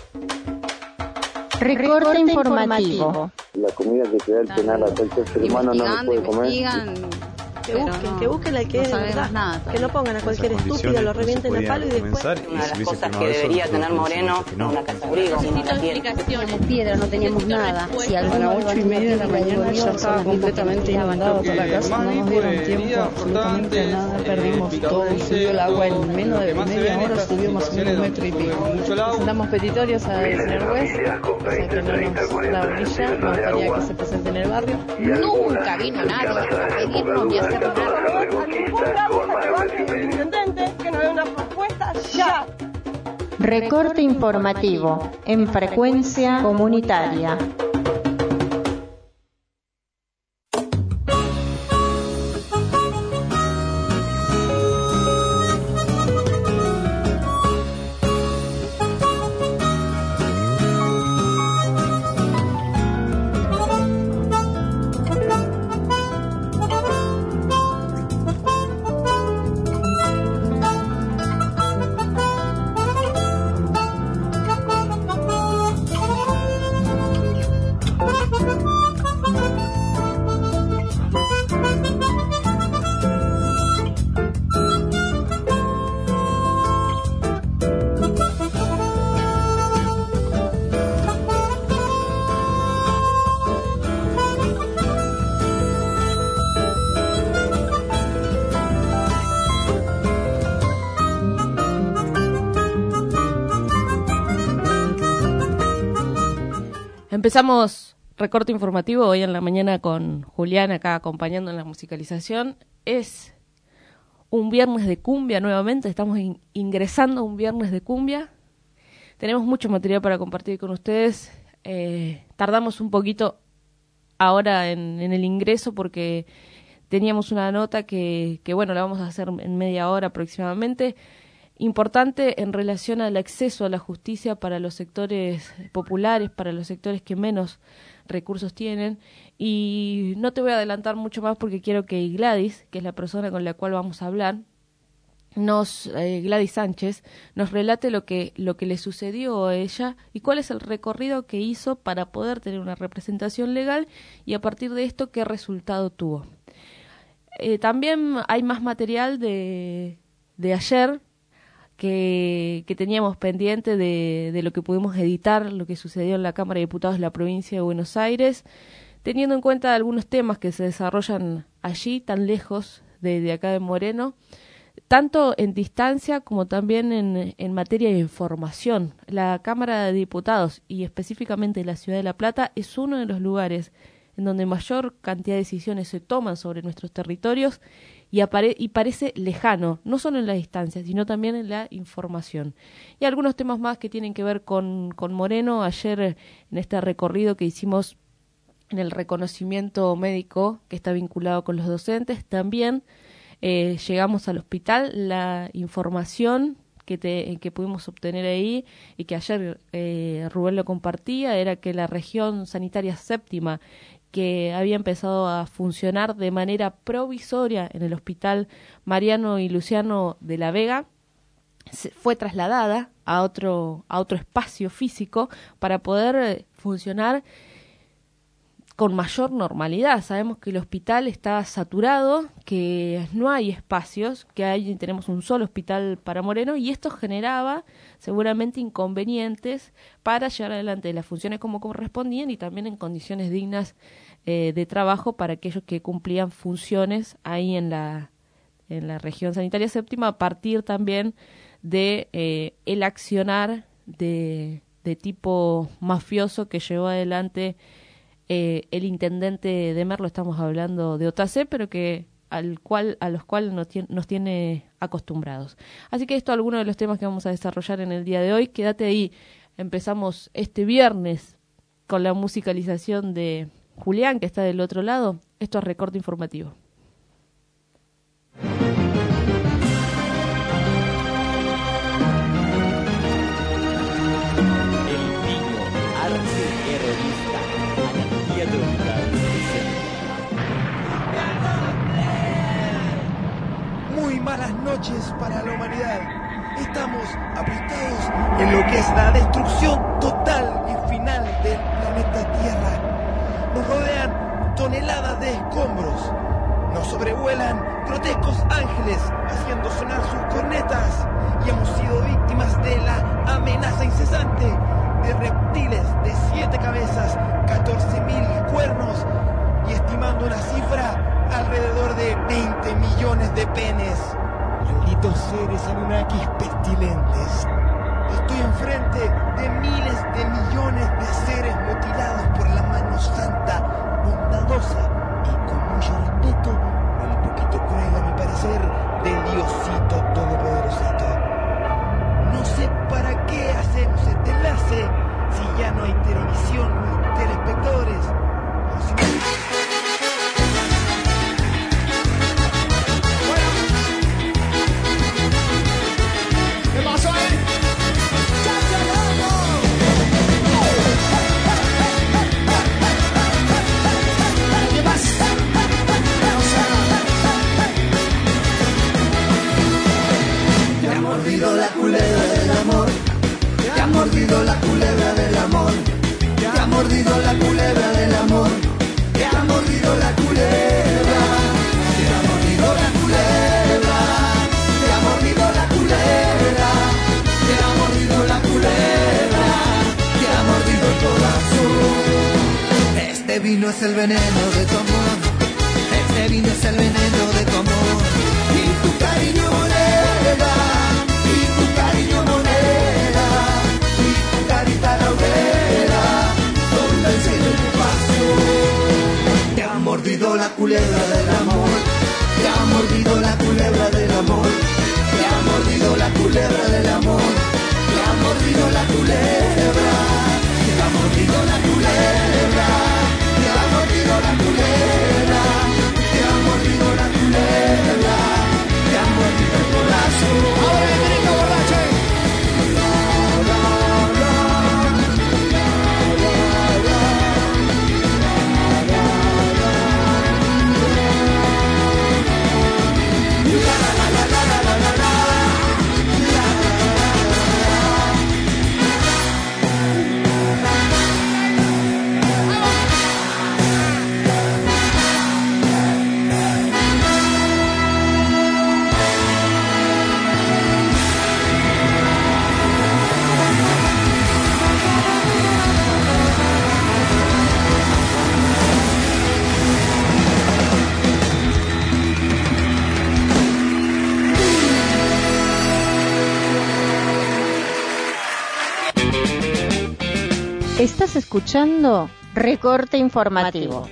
Recorte informativo. La comida que te da el penal a cualquier ser humano no lo puede comer. Que busquen al que es de verdad, nada, que no pongan a cualquier estúpido, lo revienten a palo y después. Una de las cosas que debería tener Moreno, una casa de abrigo, no teníamos piedra, no teníamos nada. Si a las 8:30 de la mañana ya estaba completamente inundado por la casa, no nos dieron tiempo absolutamente a nada, perdimos todo, subió el agua en menos de media hora, subió más o menos 1,5 metros. Presentamos petitorios al señor juez, o sea que no nos la orilla, nos gustaría que se presente en el barrio. Nunca vino nadie a pedirnos ni a hacer nada. Que nos dé una propuesta ya. Recorte informativo en frecuencia comunitaria. Empezamos recorte informativo hoy en la mañana con Julián acá acompañando en la musicalización. Es un viernes de cumbia nuevamente, estamos ingresando a un viernes de cumbia. Tenemos mucho material para compartir con ustedes. Tardamos un poquito ahora en el ingreso porque teníamos una nota que bueno, la vamos a hacer en media hora aproximadamente. Importante en relación al acceso a la justicia para los sectores populares, para los sectores que menos recursos tienen. Y no te voy a adelantar mucho más porque quiero que Gladys, que es la persona con la cual vamos a hablar, Gladys Sánchez, nos relate lo que le sucedió a ella y cuál es el recorrido que hizo para poder tener una representación legal y a partir de esto qué resultado tuvo. También hay más material de ayer, que teníamos pendiente de lo que pudimos editar, lo que sucedió en la Cámara de Diputados de la provincia de Buenos Aires, teniendo en cuenta algunos temas que se desarrollan allí, tan lejos de acá de Moreno, tanto en distancia como también en materia de información. La Cámara de Diputados y específicamente la Ciudad de La Plata es uno de los lugares en donde mayor cantidad de decisiones se toman sobre nuestros territorios y parece lejano, no solo en la distancia, sino también en la información. Y algunos temas más que tienen que ver con Moreno. Ayer, en este recorrido que hicimos en el reconocimiento médico que está vinculado con los docentes, también llegamos al hospital. La información que pudimos obtener ahí y que ayer Rubén lo compartía era que la región sanitaria séptima, que había empezado a funcionar de manera provisoria en el Hospital Mariano y Luciano de la Vega, fue trasladada a otro espacio físico para poder funcionar con mayor normalidad. Sabemos que el hospital está saturado, que no hay espacios, que tenemos un solo hospital para Moreno y esto generaba seguramente inconvenientes para llevar adelante las funciones como correspondían y también en condiciones dignas de trabajo para aquellos que cumplían funciones ahí en la región sanitaria séptima, a partir también de el accionar de tipo mafioso que llevó adelante el intendente de Merlo. Estamos hablando de OTAC, pero a los cuales nos tiene acostumbrados. Así que esto es alguno de los temas que vamos a desarrollar en el día de hoy. Quédate ahí. Empezamos este viernes con la musicalización de Julián, que está del otro lado. Esto es Recorte Informativo. Muy malas noches para la humanidad. Estamos aplicados en lo que Es la destrucción total y final del planeta Tierra. Nos rodean toneladas de escombros. Nos sobrevuelan grotescos ángeles haciendo sonar sus cornetas. Y hemos sido víctimas de la amenaza incesante de reptiles de 7 cabezas, 14.000 cuernos y, estimando una cifra, alrededor de 20 millones de penes. Malditos seres Anunnakis pestilentes. Estoy enfrente de miles de millones de seres mutilados por la mano santa, bondadosa y con mucho respeto, un poquito cruel a mi parecer, de Diosito Todopoderosito. No sé para qué hacemos este enlace si ya no hay televisión ni telespectadores. O si no... ¿Qué pasó ahí? ¿Qué pasa? Te ha mordido la culebra del amor. Te ha mordido la culebra del amor. Te ha mordido la culebra del amor. Te ha mordido la culebra. Te ha mordido la culebra. Te ha mordido la culebra. Te ha mordido la culebra. Te ha mordido el corazón. Este vino es el veneno de tu amor. Este vino es el veneno de tu amor. Y tu cariño moneda. Y tu cariño moneda. Y tu carita la hoguera. Donde el cielo y tu paso. Te ha mordido la culebra del amor. Te ha mordido la culebra del amor. Te ha mordido la culebra del amor. Te ha mordido la culebra. Te ha mordido la culebra. Te ha mordido la culebra. Te ha mordido la culebra. Te ha mordido el corazón. Ahora el grito borracho. Estás escuchando Recorte Informativo.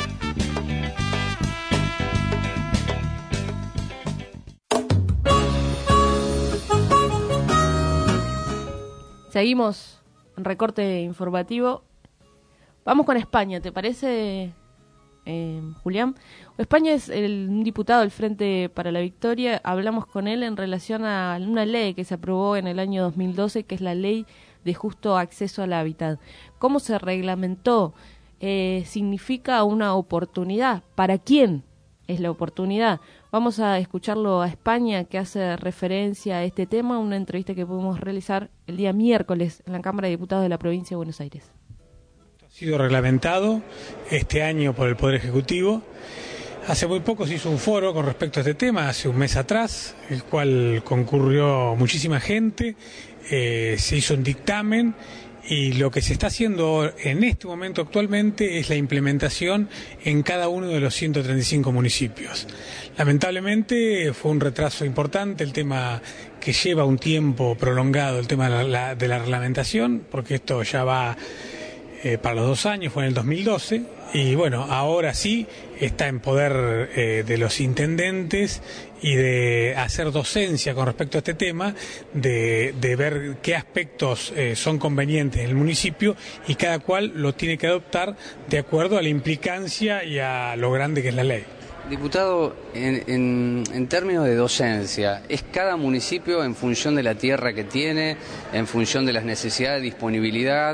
Seguimos en Recorte Informativo. Vamos con España, ¿te parece, Julián? España es un diputado del Frente para la Victoria. Hablamos con él en relación a una ley que se aprobó en el año 2012, que es la Ley de Justo Acceso al Hábitat. ¿Cómo se reglamentó? Significa una oportunidad. ¿Para quién es la oportunidad? Vamos a escucharlo a España, que hace referencia a este tema, una entrevista que pudimos realizar el día miércoles en la Cámara de Diputados de la Provincia de Buenos Aires. Ha sido reglamentado este año por el Poder Ejecutivo. Hace muy poco se hizo un foro con respecto a este tema, hace un mes atrás, el cual concurrió muchísima gente, se hizo un dictamen y lo que se está haciendo en este momento actualmente es la implementación en cada uno de los 135 municipios. Lamentablemente fue un retraso importante el tema que lleva un tiempo prolongado, el tema de la reglamentación, porque esto ya va para los 2 años, fue en el 2012, y bueno, ahora sí está en poder de los intendentes y de hacer docencia con respecto a este tema, de ver qué aspectos son convenientes en el municipio y cada cual lo tiene que adoptar de acuerdo a la implicancia y a lo grande que es la ley. Diputado, en términos de docencia, ¿es cada municipio en función de la tierra que tiene, en función de las necesidades de disponibilidad,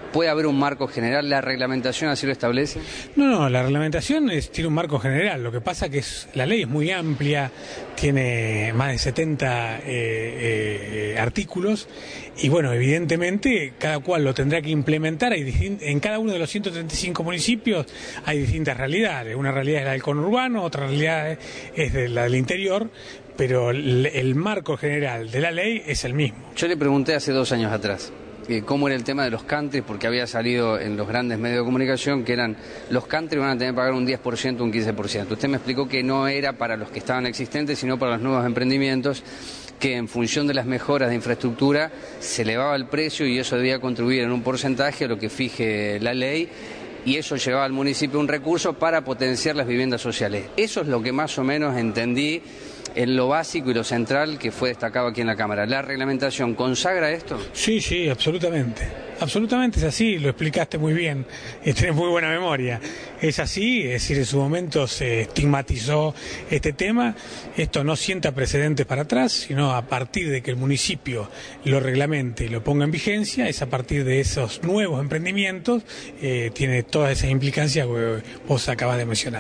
¿Puede haber un marco general? ¿La reglamentación así lo establece? No, la reglamentación tiene un marco general. Lo que pasa que la ley es muy amplia, tiene más de 70 artículos y bueno, evidentemente cada cual lo tendrá que implementar. En cada uno de los 135 municipios hay distintas realidades. Una realidad es la del conurbano, otra realidad es la del interior, pero el marco general de la ley es el mismo. Yo le pregunté hace 2 años atrás cómo era el tema de los country, porque había salido en los grandes medios de comunicación que eran los country van a tener que pagar un 10%, un 15%. Usted me explicó que no era para los que estaban existentes, sino para los nuevos emprendimientos, que en función de las mejoras de infraestructura se elevaba el precio y eso debía contribuir en un porcentaje a lo que fije la ley, y eso llevaba al municipio un recurso para potenciar las viviendas sociales. Eso es lo que más o menos entendí en lo básico y lo central que fue destacado aquí en la Cámara. ¿La reglamentación consagra esto? Sí, absolutamente. Absolutamente es así, lo explicaste muy bien, tenés muy buena memoria. Es así, es decir, en su momento se estigmatizó este tema. Esto no sienta precedentes para atrás, sino a partir de que el municipio lo reglamente y lo ponga en vigencia, es a partir de esos nuevos emprendimientos, tiene todas esas implicancias que vos acabas de mencionar.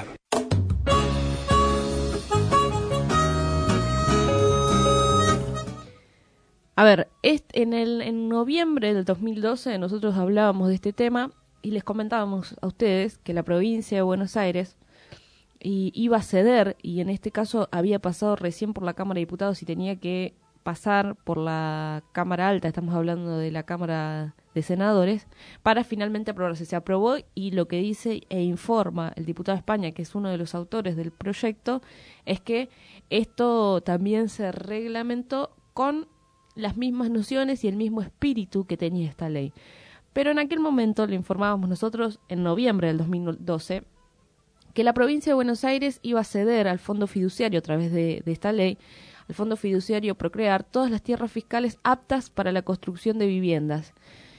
A ver, en noviembre del 2012 nosotros hablábamos de este tema y les comentábamos a ustedes que la provincia de Buenos Aires iba a ceder, y en este caso había pasado recién por la Cámara de Diputados y tenía que pasar por la Cámara Alta, estamos hablando de la Cámara de Senadores, para finalmente aprobarse. Se aprobó y lo que dice e informa el diputado de España, que es uno de los autores del proyecto, es que esto también se reglamentó con las mismas nociones y el mismo espíritu que tenía esta ley. Pero en aquel momento le informábamos nosotros, en noviembre del 2012, que la provincia de Buenos Aires iba a ceder al fondo fiduciario a través de esta ley, al fondo fiduciario Procrear, todas las tierras fiscales aptas para la construcción de viviendas.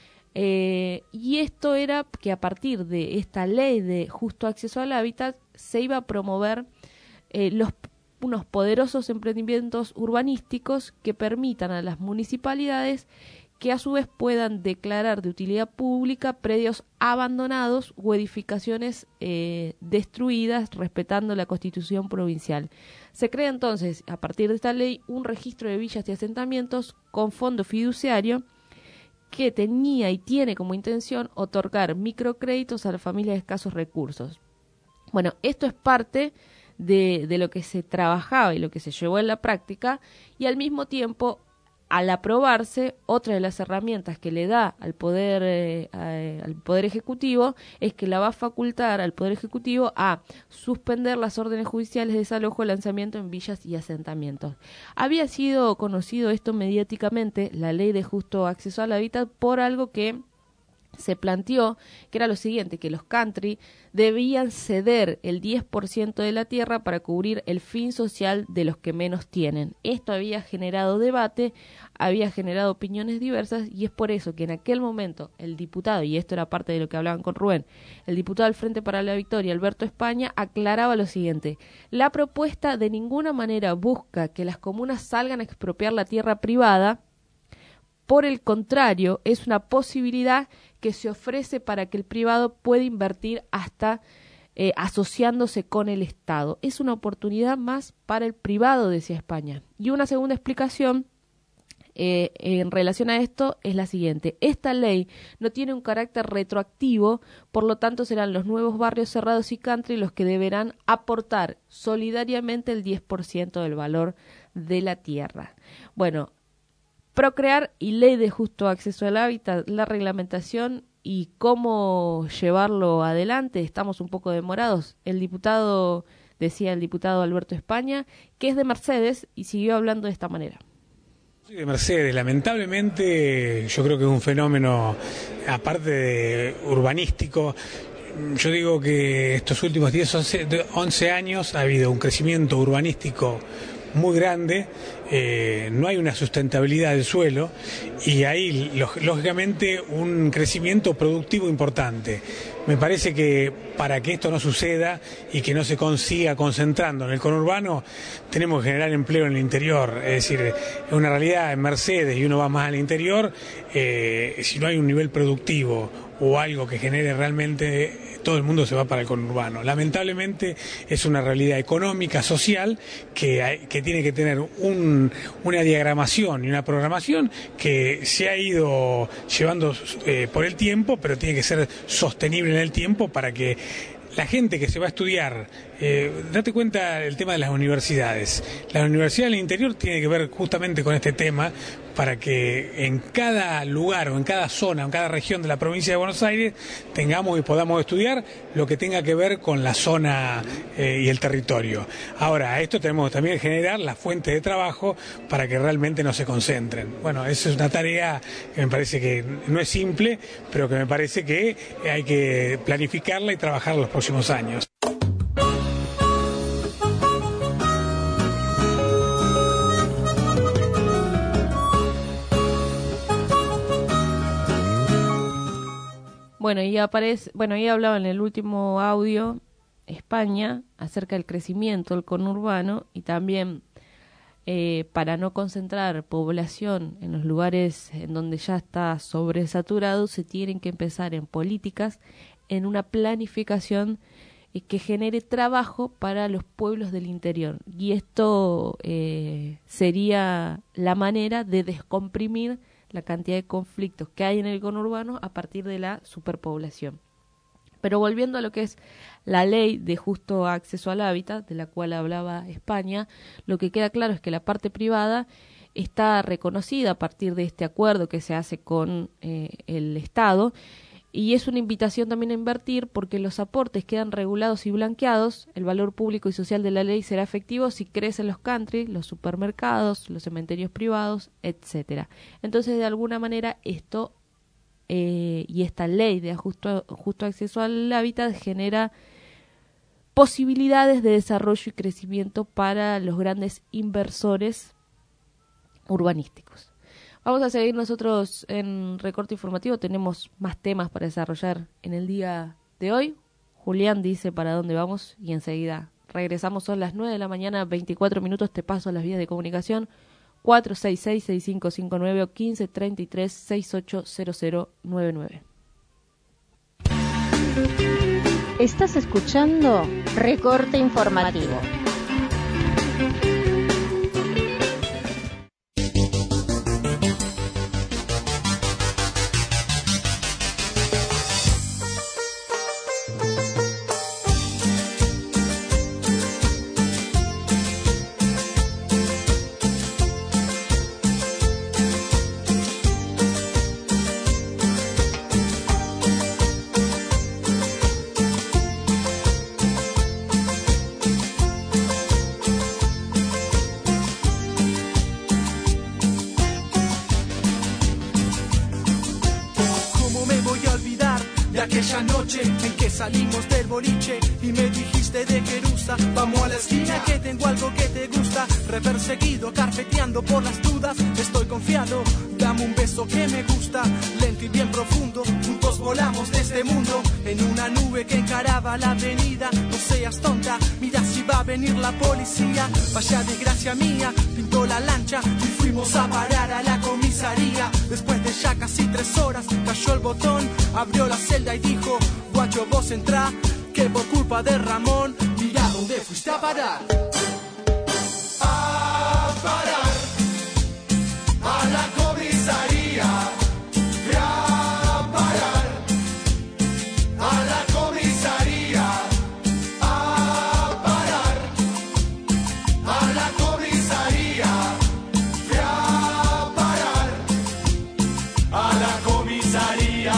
Y esto era que a partir de esta ley de justo acceso al hábitat se iba a promover unos poderosos emprendimientos urbanísticos que permitan a las municipalidades que a su vez puedan declarar de utilidad pública predios abandonados o edificaciones destruidas respetando la Constitución provincial. Se crea entonces, a partir de esta ley, un registro de villas y asentamientos con fondo fiduciario que tenía y tiene como intención otorgar microcréditos a las familias de escasos recursos. Bueno, esto es parte de lo que se trabajaba y lo que se llevó en la práctica, y al mismo tiempo, al aprobarse, otra de las herramientas que le da al Poder Ejecutivo es que la va a facultar al Poder Ejecutivo a suspender las órdenes judiciales de desalojo y lanzamiento en villas y asentamientos. Había sido conocido esto mediáticamente, la ley de justo acceso al hábitat, por algo que se planteó, que era lo siguiente, que los country debían ceder el 10% de la tierra para cubrir el fin social de los que menos tienen. Esto había generado debate, había generado opiniones diversas, y es por eso que en aquel momento el diputado, y esto era parte de lo que hablaban con Rubén, el diputado del Frente para la Victoria, Alberto España, aclaraba lo siguiente: la propuesta de ninguna manera busca que las comunas salgan a expropiar la tierra privada, por el contrario, es una posibilidad que se ofrece para que el privado pueda invertir hasta asociándose con el Estado. Es una oportunidad más para el privado, decía España. Y una segunda explicación en relación a esto es la siguiente: esta ley no tiene un carácter retroactivo, por lo tanto serán los nuevos barrios cerrados y country los que deberán aportar solidariamente el 10% del valor de la tierra. Bueno, Procrear y ley de justo acceso al hábitat, la reglamentación y cómo llevarlo adelante, estamos un poco demorados. Decía el diputado Alberto España, que es de Mercedes, y siguió hablando de esta manera. De Mercedes, lamentablemente yo creo que es un fenómeno, aparte de urbanístico. Yo digo que estos últimos 11 años ha habido un crecimiento urbanístico muy grande, no hay una sustentabilidad del suelo y hay lógicamente un crecimiento productivo importante. Me parece que para que esto no suceda y que no se consiga concentrando en el conurbano, tenemos que generar empleo en el interior. Es decir, es una realidad en Mercedes, y uno va más al interior, si no hay un nivel productivo, o algo que genere realmente, todo el mundo se va para el conurbano. Lamentablemente es una realidad económica, social, que tiene que tener una diagramación y una programación que se ha ido llevando por el tiempo, pero tiene que ser sostenible en el tiempo para que la gente que se va a estudiar, date cuenta el tema de las universidades. Las universidades del interior tienen que ver justamente con este tema para que en cada lugar o en cada zona o en cada región de la provincia de Buenos Aires tengamos y podamos estudiar lo que tenga que ver con la zona y el territorio. Ahora, a esto tenemos también que generar las fuentes de trabajo para que realmente no se concentren. Bueno, esa es una tarea que me parece que no es simple, pero que me parece que hay que planificarla y trabajarla los próximos años. Bueno, y hablaba en el último audio España acerca del crecimiento del conurbano y también para no concentrar población en los lugares en donde ya está sobresaturado, se tienen que empezar en políticas, en una planificación que genere trabajo para los pueblos del interior. Y esto sería la manera de descomprimir la cantidad de conflictos que hay en el conurbano a partir de la superpoblación. Pero volviendo a lo que es la ley de justo acceso al hábitat, de la cual hablaba España, lo que queda claro es que la parte privada está reconocida a partir de este acuerdo que se hace con el Estado, y es una invitación también a invertir porque los aportes quedan regulados y blanqueados. El valor público y social de la ley será efectivo si crecen los country, los supermercados, los cementerios privados, etcétera. Entonces, de alguna manera, esto y esta ley de justo acceso al hábitat genera posibilidades de desarrollo y crecimiento para los grandes inversores urbanísticos. Vamos a seguir nosotros en Recorte Informativo, tenemos más temas para desarrollar en el día de hoy. Julián dice para dónde vamos y enseguida regresamos. Son las 9 de la mañana, 24 minutos, te paso las vías de comunicación 466-6559 o 1533-680099. Estás escuchando Recorte Informativo. Aquella noche en que salimos del boliche y me dijiste de Querusa, vamos a la esquina que tengo algo que te gusta. Reperseguido, carpeteando por las dudas, estoy confiado, dame un beso que me gusta. Lento y bien profundo, juntos volamos de este mundo en una nube que encaraba la avenida. No seas tonta, mira si va a venir la policía. Vaya desgracia mía, pintó la lancha y fuimos a parar a la comisaría. Después de ya casi 3 horas, cayó el botón, abrió la celda y dijo, guacho vos entrá, que por culpa de Ramón, mira dónde fuiste a parar. A parar a la comisaría. Fui a parar a la comisaría. A parar a la comisaría. Fui a parar a la comisaría.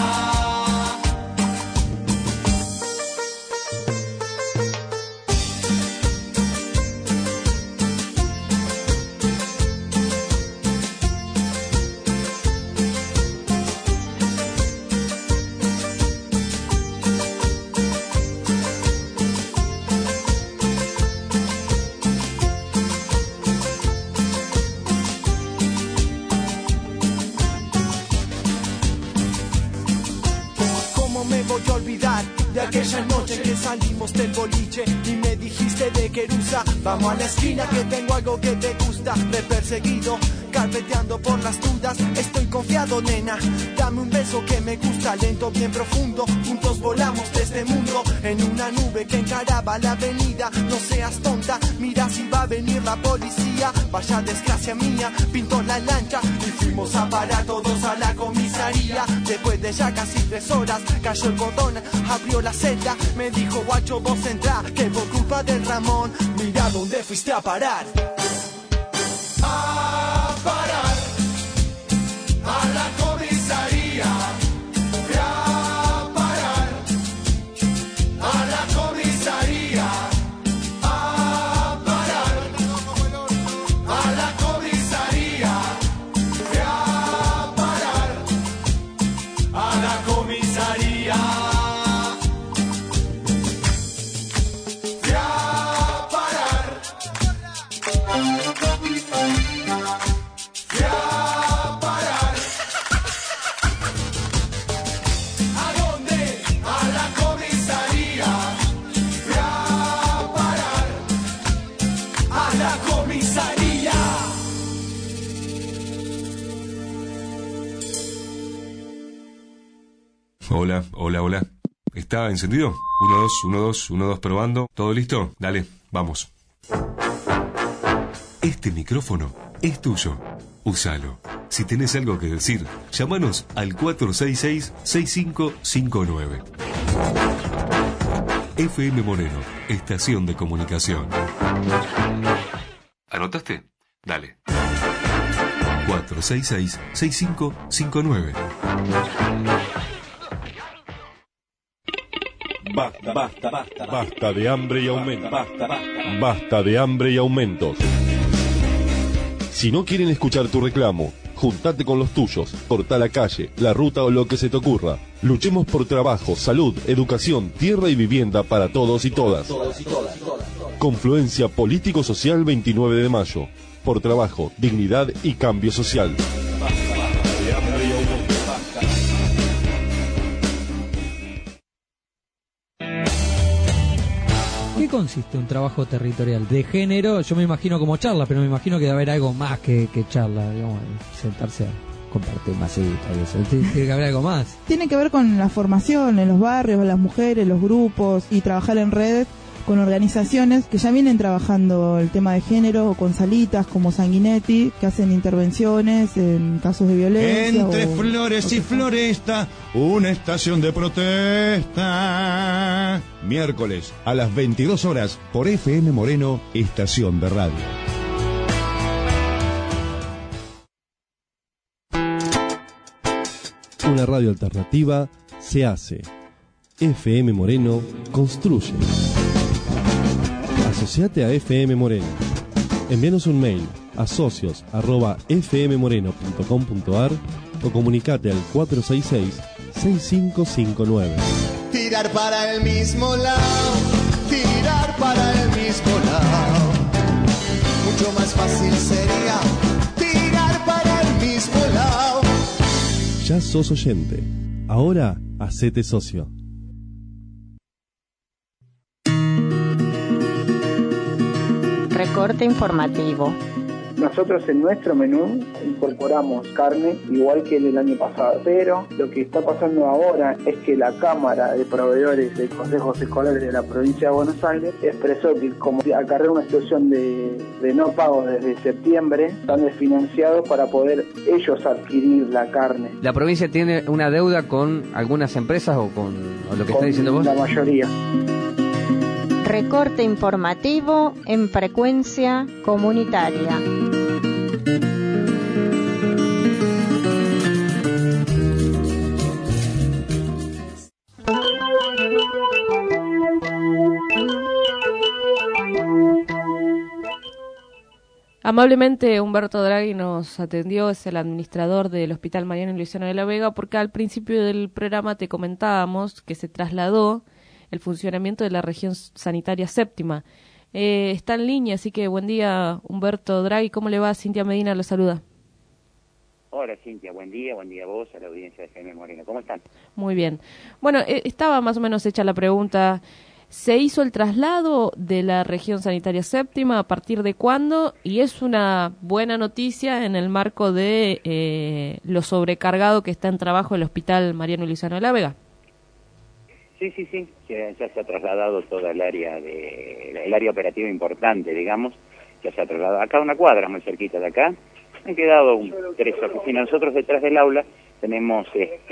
Voy a olvidar de aquella noche en que salimos del boliche y me dijiste de Querusa, vamos a la esquina que tengo algo que te gusta. Me he perseguido, carpeteando por las dudas, estoy confiado, nena. Dame un beso que me gusta, lento, bien profundo. Juntos volamos de este mundo en una nube que encaraba la avenida. No seas tonta, mira si va a venir la policía. Vaya desgracia mía, pintó la lancha y fuimos a parar todos a la comisaría. Después de ya casi 3 horas, cayó el cordón, abrió la celda. Me dijo, guacho, vos entrá, que por culpa del Ramón, mira dónde fuiste a parar. A parar a la comisaría. Fui a parar a la comisaría. A parar a la comisaría. Fui a parar a la comisaría. Fui a parar. Fui a parar. ¿A dónde? A la comisaría. Fui a parar a la comisaría. Hola, hola, hola. ¿Está encendido? 1, 2, 1, 2, 1, 2, probando. ¿Todo listo? Dale, vamos. Este micrófono es tuyo. Úsalo. Si tenés algo que decir, llámanos al 466-6559. FM Moreno, estación de comunicación. ¿Anotaste? Dale. 466-6559. Basta, basta, basta. Basta de hambre y aumentos. Basta de hambre y aumentos. Si no quieren escuchar tu reclamo, juntate con los tuyos, cortá la calle, la ruta o lo que se te ocurra. Luchemos por trabajo, salud, educación, tierra y vivienda para todos y todas. Confluencia Político-Social 29 de mayo. Por trabajo, dignidad y cambio social. ¿Qué consiste un trabajo territorial? De género, yo me imagino como charla, pero me imagino que debe haber algo más que charla, digamos, sentarse a compartir masita y eso. Tiene que haber algo más. Tiene que ver con la formación en los barrios, las mujeres, los grupos y trabajar en redes con organizaciones que ya vienen trabajando el tema de género, o con salitas como Sanguinetti, que hacen intervenciones en casos de violencia. Entre flores y floresta, una estación de protesta. Miércoles a las 22 horas por FM Moreno, estación de radio. Una radio alternativa se hace. FM Moreno construye. Asociate a FM Moreno. Envíanos un mail a socios@fmmoreno.com.ar o comunicate al 466-6559. Tirar para el mismo lado, tirar para el mismo lado. Mucho más fácil sería tirar para el mismo lado. Ya sos oyente. Ahora hacete socio. Recorte informativo. Nosotros en nuestro menú incorporamos carne igual que el año pasado, pero lo que está pasando ahora es que la Cámara de Proveedores de Consejos Escolares de la provincia de Buenos Aires expresó que como acarrea una situación de no pago desde septiembre, están desfinanciados para poder ellos adquirir la carne. ¿La provincia tiene una deuda con algunas empresas o lo que está diciendo vos? La mayoría. Recorte informativo en frecuencia comunitaria. Amablemente Humberto Draghi nos atendió, es el administrador del Hospital Mariano Luisiano de la Vega, porque al principio del programa te comentábamos que se trasladó el funcionamiento de la región sanitaria séptima. Está en línea, así que buen día Humberto Draghi, ¿cómo le va? Cintia Medina lo saluda. Hola Cintia, buen día a vos, a la audiencia de FM Moreno, ¿cómo están? Muy bien. Bueno, estaba más o menos hecha la pregunta. ¿Se hizo el traslado de la región sanitaria séptima? ¿A partir de cuándo? Y es una buena noticia en el marco de lo sobrecargado que está en trabajo el Hospital Mariano Luisano de la Vega. Sí, ya se ha trasladado toda el área operativa importante, digamos, ya se ha trasladado acá a una cuadra muy cerquita de acá. Han quedado 3 oficinas. Nosotros detrás del aula tenemos,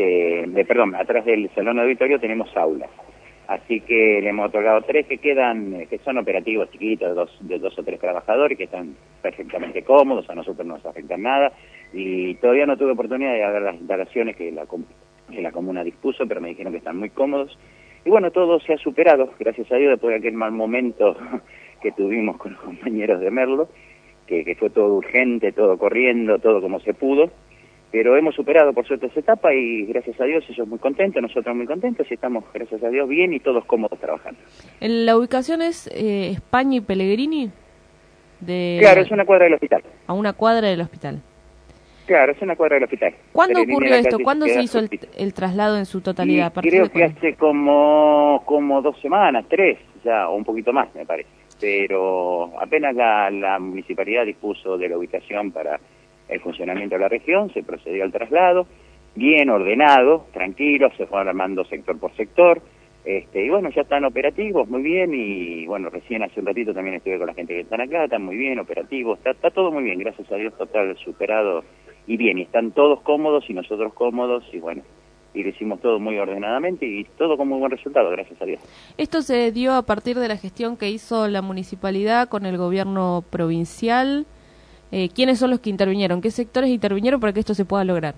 atrás del salón de auditorio tenemos aulas. Así que le hemos otorgado 3 que quedan, que son operativos chiquitos, de 2 o 3 trabajadores que están perfectamente cómodos, a nosotros no nos afectan nada. Y todavía no tuve oportunidad de ver las instalaciones que la comuna dispuso, pero me dijeron que están muy cómodos. Y bueno, todo se ha superado, gracias a Dios, después de aquel mal momento que tuvimos con los compañeros de Merlo, que fue todo urgente, todo corriendo, todo como se pudo. Pero hemos superado por suerte esa etapa y gracias a Dios ellos muy contentos, nosotros muy contentos y estamos, gracias a Dios, bien y todos cómodos trabajando. ¿La ubicación es España y Pellegrini? Claro, es una cuadra del hospital. A una cuadra del hospital. Claro, es una cuadra del hospital. ¿Cuándo ocurrió esto? ¿Cuándo se hizo el traslado en su totalidad? Creo que hace como 2 semanas, 3, ya, o un poquito más, me parece. Pero apenas la municipalidad dispuso de la ubicación para el funcionamiento de la región, se procedió al traslado, bien ordenado, tranquilo, se fueron armando sector por sector, y bueno, ya están operativos, muy bien, y bueno, recién hace un ratito también estuve con la gente que están acá, están muy bien, operativos, está todo muy bien, gracias a Dios, total superado y bien, y están todos cómodos y nosotros cómodos, y bueno, y lo hicimos todo muy ordenadamente y todo con muy buen resultado, gracias a Dios. Esto se dio a partir de la gestión que hizo la municipalidad con el gobierno provincial. ¿Quiénes son los que intervinieron? ¿Qué sectores intervinieron para que esto se pueda lograr?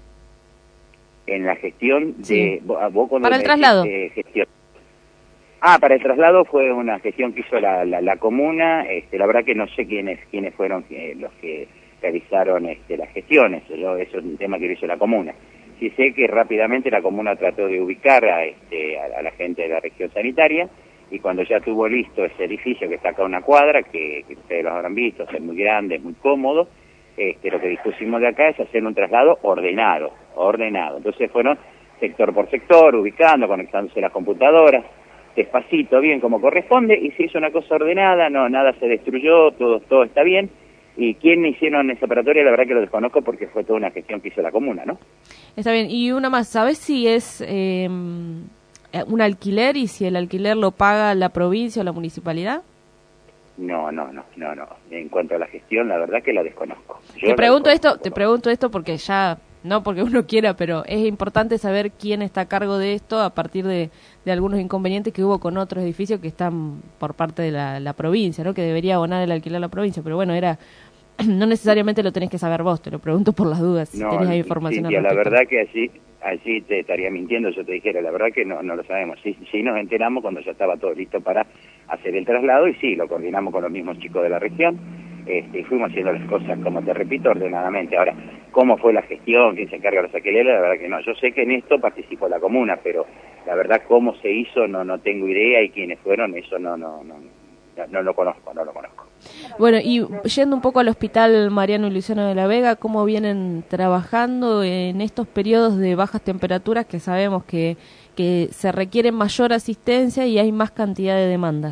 En la gestión de... ¿Vos para el traslado. Gestión. Para el traslado fue una gestión que hizo la comuna. La verdad que no sé quiénes fueron los que realizaron las gestiones. Eso es un tema que lo hizo la comuna. Sí sé que rápidamente la comuna trató de ubicar a la gente de la región sanitaria. Y cuando ya tuvo listo ese edificio que está acá a una cuadra, que ustedes lo habrán visto, es muy grande, es muy cómodo, lo que dispusimos de acá es hacer un traslado ordenado. Entonces fueron sector por sector, ubicando, conectándose las computadoras, despacito, bien como corresponde, y se hizo una cosa ordenada, no, nada se destruyó, todo está bien. Y quién hicieron esa operatoria, la verdad que lo desconozco porque fue toda una gestión que hizo la comuna, ¿no? Está bien, y una más, ¿sabes si es un alquiler y si el alquiler lo paga la provincia o la municipalidad? No. En cuanto a la gestión, la verdad que la desconozco. Te pregunto esto porque ya, no porque uno quiera, pero es importante saber quién está a cargo de esto a partir de algunos inconvenientes que hubo con otros edificios que están por parte de la provincia, ¿no? Que debería abonar el alquiler a la provincia, pero bueno, no necesariamente lo tenés que saber vos, te lo pregunto por las dudas, si tenés información al respecto. La verdad que allí te estaría mintiendo, yo te dijera, la verdad que no lo sabemos. Sí nos enteramos cuando ya estaba todo listo para hacer el traslado y sí, lo coordinamos con los mismos chicos de la región y fuimos haciendo las cosas, como te repito, ordenadamente. Ahora, ¿cómo fue la gestión? ¿Quién se encarga de los alquileres? La verdad que no. Yo sé que en esto participó la comuna, pero la verdad cómo se hizo no tengo idea y quiénes fueron, eso no lo conozco. Bueno, y yendo un poco al Hospital Mariano Luisano de la Vega, ¿cómo vienen trabajando en estos periodos de bajas temperaturas que sabemos que se requiere mayor asistencia y hay más cantidad de demanda?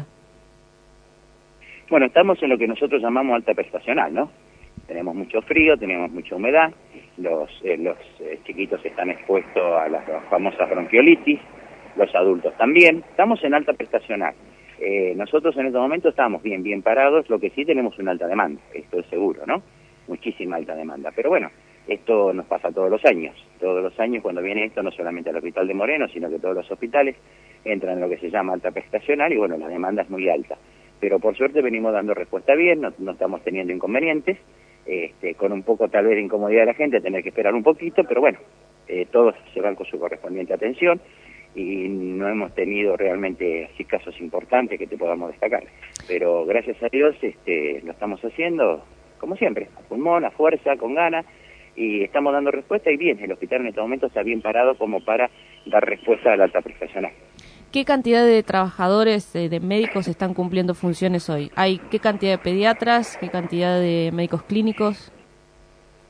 Bueno, estamos en lo que nosotros llamamos alta prestacional, ¿no? Tenemos mucho frío, tenemos mucha humedad, los chiquitos están expuestos a las famosas bronquiolitis, los adultos también, estamos en alta prestacional. Nosotros en este momento estamos bien parados, lo que sí tenemos una alta demanda, esto es seguro, ¿no? Muchísima alta demanda, pero bueno, esto nos pasa todos los años cuando viene esto, no solamente al Hospital de Moreno, sino que todos los hospitales entran en lo que se llama alta prestacional y bueno, la demanda es muy alta, pero por suerte venimos dando respuesta bien, no estamos teniendo inconvenientes, con un poco tal vez de incomodidad de la gente, tener que esperar un poquito, pero bueno, todos se van con su correspondiente atención, y no hemos tenido realmente así casos importantes que te podamos destacar. Pero gracias a Dios lo estamos haciendo, como siempre, a pulmón, a fuerza, con ganas, y estamos dando respuesta y bien, el hospital en este momento está bien parado como para dar respuesta a la alta prestacional. ¿Qué cantidad de trabajadores, de médicos están cumpliendo funciones hoy? ¿Qué cantidad de pediatras? ¿Qué cantidad de médicos clínicos?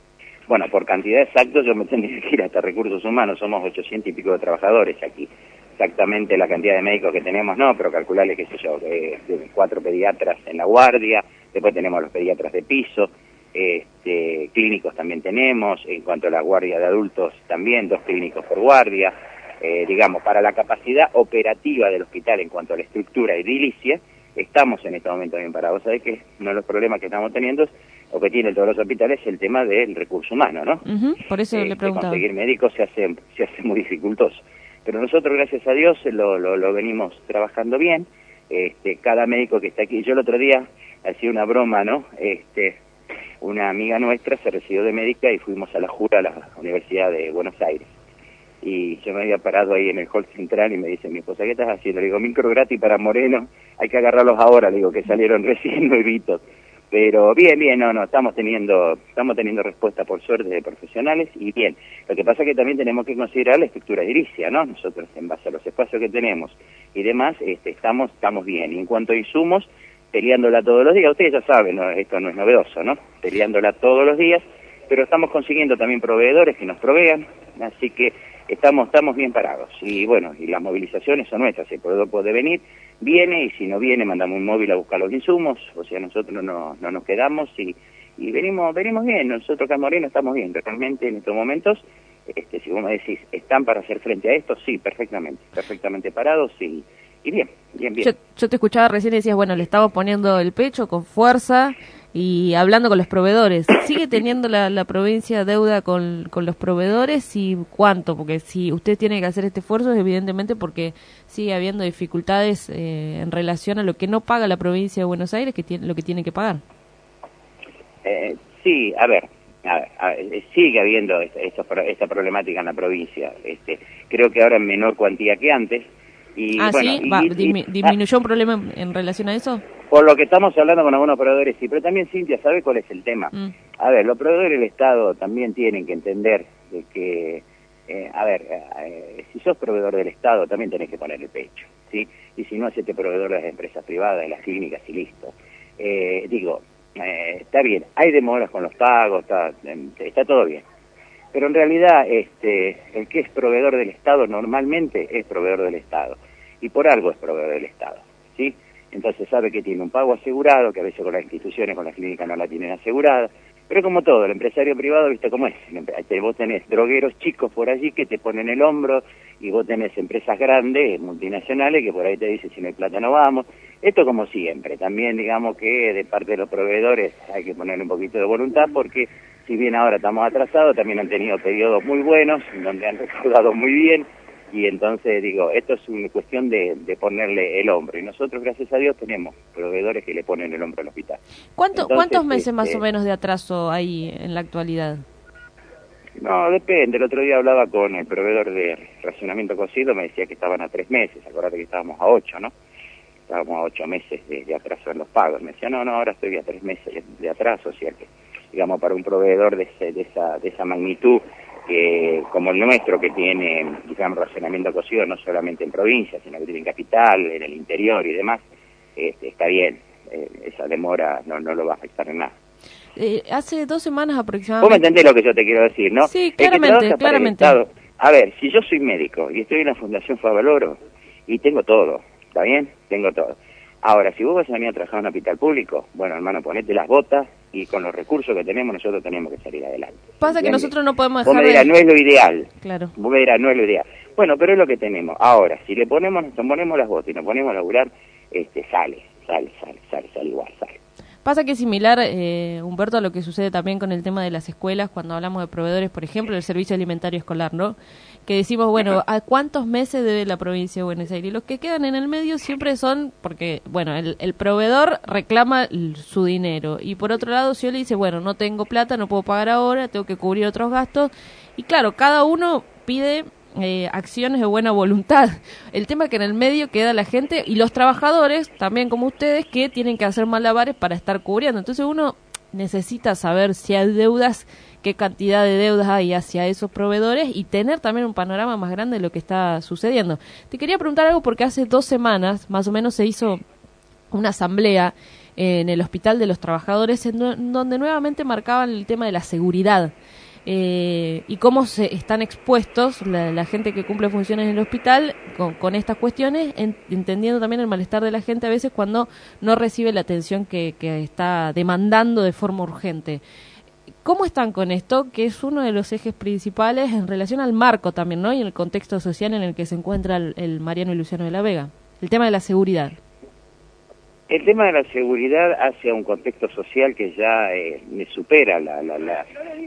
Bueno, por cantidad exacta yo me tendría que ir hasta recursos humanos, somos 800 y pico de trabajadores aquí, exactamente la cantidad de médicos que tenemos, no, pero calcularle, qué sé yo, 4 pediatras en la guardia, después tenemos los pediatras de piso, clínicos también tenemos, en cuanto a la guardia de adultos también, 2 clínicos por guardia, digamos, para la capacidad operativa del hospital en cuanto a la estructura edilicia, estamos en este momento bien parados. ¿Sabes qué? Uno de los problemas que estamos teniendo, o que tienen todos los hospitales, es el tema del recurso humano, ¿no? Por eso le preguntaba. Conseguir médicos se hace muy dificultoso. Pero nosotros, gracias a Dios, lo venimos trabajando bien. Cada médico que está aquí, yo el otro día hacía una broma, ¿no? Una amiga nuestra se recibió de médica y fuimos a la Jura, a la Universidad de Buenos Aires. Y yo me había parado ahí en el hall central y me dice mi esposa, ¿qué estás haciendo? Le digo, micro gratis para Moreno, hay que agarrarlos ahora, le digo, que salieron recién nuevitos. Pero bien, no, estamos teniendo respuesta por suerte de profesionales y bien. Lo que pasa es que también tenemos que considerar la estructura edilicia, ¿no? Nosotros, en base a los espacios que tenemos y demás, estamos bien. Y en cuanto a insumos, peleándola todos los días, ustedes ya saben, ¿no? Esto no es novedoso, ¿no? Peleándola todos los días, pero estamos consiguiendo también proveedores que nos provean, así que estamos bien parados. Y bueno, y las movilizaciones son nuestras, si el proveedor puede venir, viene, y si no viene, mandamos un móvil a buscar los insumos, o sea, nosotros no nos quedamos y venimos bien. Nosotros acá en Moreno estamos bien, realmente en estos momentos, si vos me decís, ¿están para hacer frente a esto? Sí, perfectamente parados y bien. Yo te escuchaba recién y decías, bueno, le estamos poniendo el pecho con fuerza y hablando con los proveedores. ¿Sigue teniendo la provincia deuda con los proveedores y cuánto? Porque si usted tiene que hacer este esfuerzo es evidentemente porque sigue habiendo dificultades en relación a lo que no paga la provincia de Buenos Aires, lo que tiene que pagar. Sí, a ver, sigue habiendo esta problemática en la provincia. Creo que ahora en menor cuantía que antes. Y, bueno, ¿sí? ¿Disminuyó un problema en relación a eso? Por lo que estamos hablando con algunos proveedores, sí, pero también, Cintia, ¿sabe cuál es el tema? A ver, los proveedores del Estado también tienen que entender de que, si sos proveedor del Estado también tenés que poner el pecho, ¿sí? Y si no, hacete proveedor de las empresas privadas, de las clínicas y listo. Está bien, hay demoras con los pagos, está todo bien. Pero en realidad, el que es proveedor del Estado normalmente es proveedor del Estado. Y por algo es proveedor del Estado, ¿sí? Entonces sabe que tiene un pago asegurado, que a veces con las instituciones, con las clínicas no la tienen asegurada. Pero como todo, el empresario privado, ¿viste cómo es? Vos tenés drogueros chicos por allí que te ponen el hombro, y vos tenés empresas grandes, multinacionales, que por ahí te dicen, si no hay plata no vamos. Esto como siempre. También digamos que de parte de los proveedores hay que poner un poquito de voluntad, porque si bien ahora estamos atrasados, también han tenido periodos muy buenos, donde han recaudado muy bien, y entonces esto es una cuestión de ponerle el hombro, y nosotros, gracias a Dios, tenemos proveedores que le ponen el hombro al hospital. ¿Cuántos meses más o menos de atraso hay en la actualidad? No, depende. El otro día hablaba con el proveedor de racionamiento cocido, me decía que estaban a 3 meses, acordate que estábamos a 8, ¿no? Estábamos a 8 meses de atraso en los pagos. Me decía, no, ahora estoy a 3 meses de atraso, o sea que, digamos, para un proveedor de esa magnitud, como el nuestro, que tiene, digamos, racionamiento cocido no solamente en provincia, sino que tiene en capital, en el interior y demás, está bien. Esa demora no lo va a afectar en nada. Hace 2 semanas aproximadamente... Vos me entendés lo que yo te quiero decir, ¿no? Sí, claramente. A ver, si yo soy médico y estoy en la Fundación Favaloro y tengo todo, ¿está bien? Tengo todo. Ahora, si vos vas a venir a trabajar en un hospital público, bueno, hermano, ponete las botas, y con los recursos que tenemos nosotros tenemos que salir adelante. Pasa que nosotros no podemos dejar Vos me dirás, no es lo ideal. Claro. Vos me dirás, no es lo ideal. Bueno, pero es lo que tenemos. Ahora, si nos ponemos las botas y nos ponemos a laburar, sale igual. Pasa que es similar, Humberto, a lo que sucede también con el tema de las escuelas, cuando hablamos de proveedores, por ejemplo, del servicio alimentario escolar, ¿no? Que decimos, bueno, ¿a cuántos meses debe la provincia de Buenos Aires? Y los que quedan en el medio siempre son, porque, bueno, el proveedor reclama su dinero. Y por otro lado, si yo le dice, bueno, no tengo plata, no puedo pagar ahora, tengo que cubrir otros gastos. Y claro, cada uno pide acciones de buena voluntad. El tema es que en el medio queda la gente y los trabajadores, también como ustedes, que tienen que hacer malabares para estar cubriendo. Entonces uno necesita saber si hay deudas, qué cantidad de deudas hay hacia esos proveedores y tener también un panorama más grande de lo que está sucediendo. Te quería preguntar algo porque hace 2 semanas más o menos se hizo una asamblea en el Hospital de los Trabajadores en donde nuevamente marcaban el tema de la seguridad. y cómo se están expuestos la gente que cumple funciones en el hospital con estas cuestiones, entendiendo también el malestar de la gente a veces cuando no recibe la atención que está demandando de forma urgente. ¿Cómo están con esto? Que es uno de los ejes principales en relación al marco también, ¿no? Y en el contexto social en el que se encuentra el Mariano y Luciano de la Vega. El tema de la seguridad. El tema de la seguridad hace un contexto social que ya supera la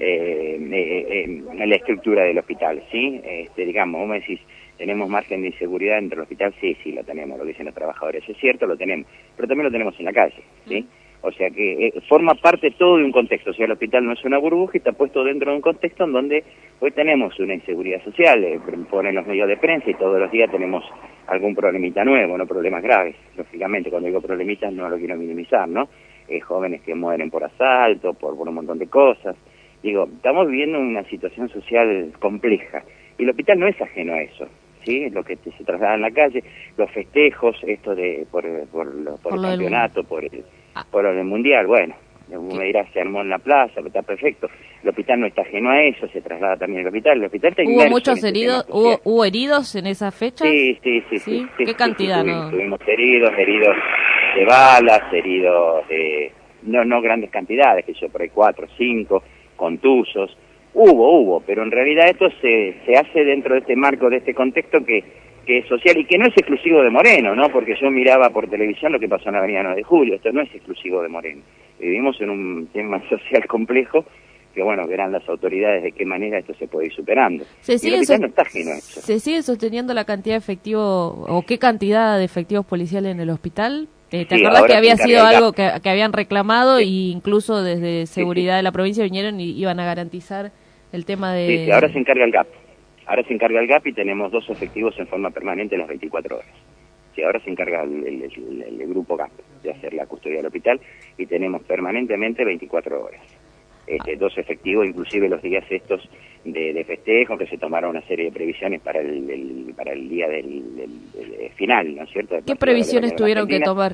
estructura del hospital, ¿sí? Digamos, vos me decís, ¿tenemos margen de inseguridad dentro del hospital? Sí, lo tenemos, lo dicen los trabajadores, es cierto, lo tenemos, pero también lo tenemos en la calle, ¿sí? O sea que forma parte todo de un contexto, o sea, el hospital no es una burbuja y está puesto dentro de un contexto en donde hoy tenemos una inseguridad social, ponen los medios de prensa y todos los días tenemos algún problemita nuevo, no problemas graves, lógicamente, cuando digo problemitas no lo quiero minimizar, ¿no? Jóvenes que mueren por asalto, por un montón de cosas, digo, estamos viviendo una situación social compleja y el hospital no es ajeno a eso. Sí, lo que se traslada en la calle, los festejos, esto de por el campeonato, por el mundial, bueno, me dirás, se armó en la plaza, está perfecto. El hospital no está ajeno a eso, se traslada también al hospital. El hospital está ¿Hubo muchos heridos? ¿Hubo heridos en esa fecha? Sí. ¿Qué cantidad? Tuvimos heridos de balas, heridos de no grandes cantidades, que yo por ahí 4 o 5, contusos. Hubo, pero en realidad esto se hace dentro de este marco, de este contexto que es social y que no es exclusivo de Moreno, ¿no? Porque yo miraba por televisión lo que pasó en la avenida 9 de Julio, esto no es exclusivo de Moreno. Vivimos en un tema social complejo que, bueno, verán las autoridades de qué manera esto se puede ir superando. No está ajeno a eso. ¿Se sigue sosteniendo la cantidad de efectivos o qué cantidad de efectivos policiales en el hospital? ¿Te acordás que había sido algo que habían reclamado e incluso desde seguridad de la provincia vinieron y iban a garantizar el tema de... Sí, ahora se encarga el GAP. Ahora se encarga el GAP y tenemos 2 efectivos en forma permanente las 24 horas. Sí, ahora se encarga el grupo GAP de hacer la custodia del hospital y tenemos permanentemente 24 horas. 2 efectivos, inclusive los días estos de festejo, que se tomaron una serie de previsiones para el día del final, ¿no es cierto? ¿Qué previsiones tuvieron que tomar?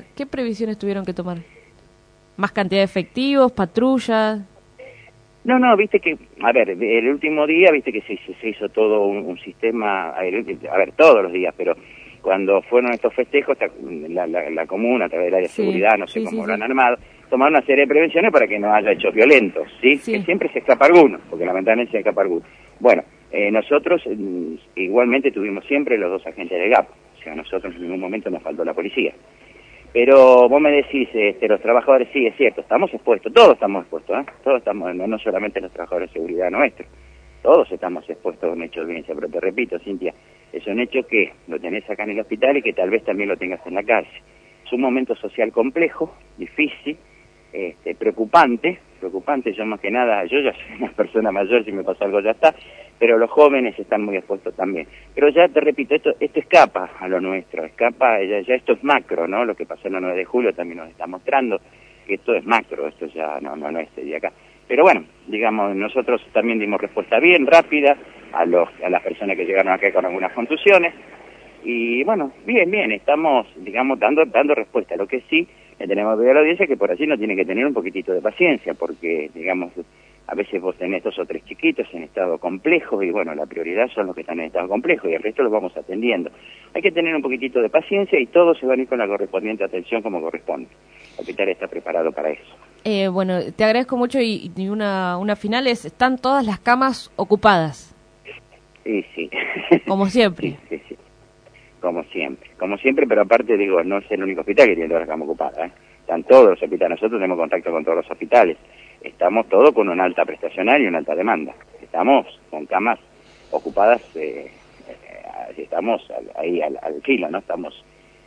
¿Más cantidad de efectivos, patrullas? No, viste que, a ver, el último día, viste que se hizo todo un sistema, a ver, todos los días, pero cuando fueron estos festejos, la comuna, a través del área de seguridad, no sé cómo lo han armado, tomaron una serie de prevenciones para que no haya hechos violentos, ¿sí? Que siempre se escapa alguno, porque lamentablemente se escapa alguno. Bueno, nosotros igualmente tuvimos siempre los 2 agentes de GAP, o sea, nosotros en ningún momento nos faltó la policía. Pero vos me decís, los trabajadores, sí, es cierto, estamos expuestos, todos estamos expuestos, todos estamos, no solamente los trabajadores de seguridad nuestros, todos estamos expuestos a un hecho de violencia, pero te repito, Cintia, es un hecho que lo tenés acá en el hospital y que tal vez también lo tengas en la calle. Es un momento social complejo, difícil, preocupante, yo más que nada, yo ya soy una persona mayor, si me pasa algo ya está, pero los jóvenes están muy expuestos también. Pero ya te repito, esto escapa a lo nuestro, ya esto es macro, ¿no? Lo que pasó en el 9 de julio también nos está mostrando que esto es macro, esto ya no es de acá. Pero bueno, digamos, nosotros también dimos respuesta bien, rápida, a las personas que llegaron acá con algunas contusiones, y bueno, bien, estamos, digamos, dando respuesta. Lo que sí, le tenemos que pedir a la audiencia que por allí no tiene que tener un poquitito de paciencia, porque, digamos, a veces vos tenés 2 o 3 chiquitos en estado complejo y bueno, la prioridad son los que están en estado complejo y el resto los vamos atendiendo. Hay que tener un poquitito de paciencia y todos se van a ir con la correspondiente atención como corresponde. El hospital está preparado para eso. Bueno, te agradezco mucho y una final es, ¿están todas las camas ocupadas? Sí. Como siempre. Sí. Como siempre, pero aparte digo, no es el único hospital que tiene todas las camas ocupadas, Están todos los hospitales, nosotros tenemos contacto con todos los hospitales. Estamos todos con una alta prestacional y una alta demanda. Estamos con camas ocupadas, estamos ahí al filo, ¿no? Estamos,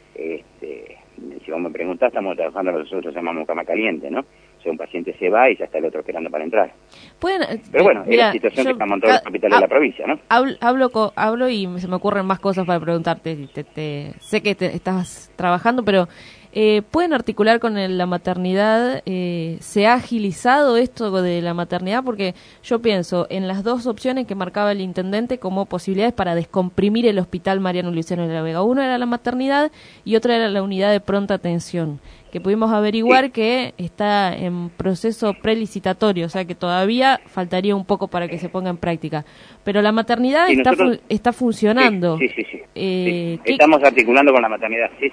si vos me preguntás, estamos trabajando lo que nosotros llamamos cama caliente, ¿no? O sea, un paciente se va y ya está el otro esperando para entrar. Pero bueno, es la situación que estamos en todos los hospitales de la provincia, ¿no? Hablo y se me ocurren más cosas para preguntarte. Sé que estás trabajando, pero ¿pueden articular con la maternidad? ¿Se ha agilizado esto de la maternidad? Porque yo pienso en las 2 opciones que marcaba el intendente como posibilidades para descomprimir el hospital Mariano Luciano de la Vega. Uno era la maternidad y otra era la unidad de pronta atención. que pudimos averiguar que está en proceso prelicitatorio, o sea que todavía faltaría un poco para que se ponga en práctica. Pero la maternidad está funcionando. Sí. Estamos articulando con la maternidad. Sí.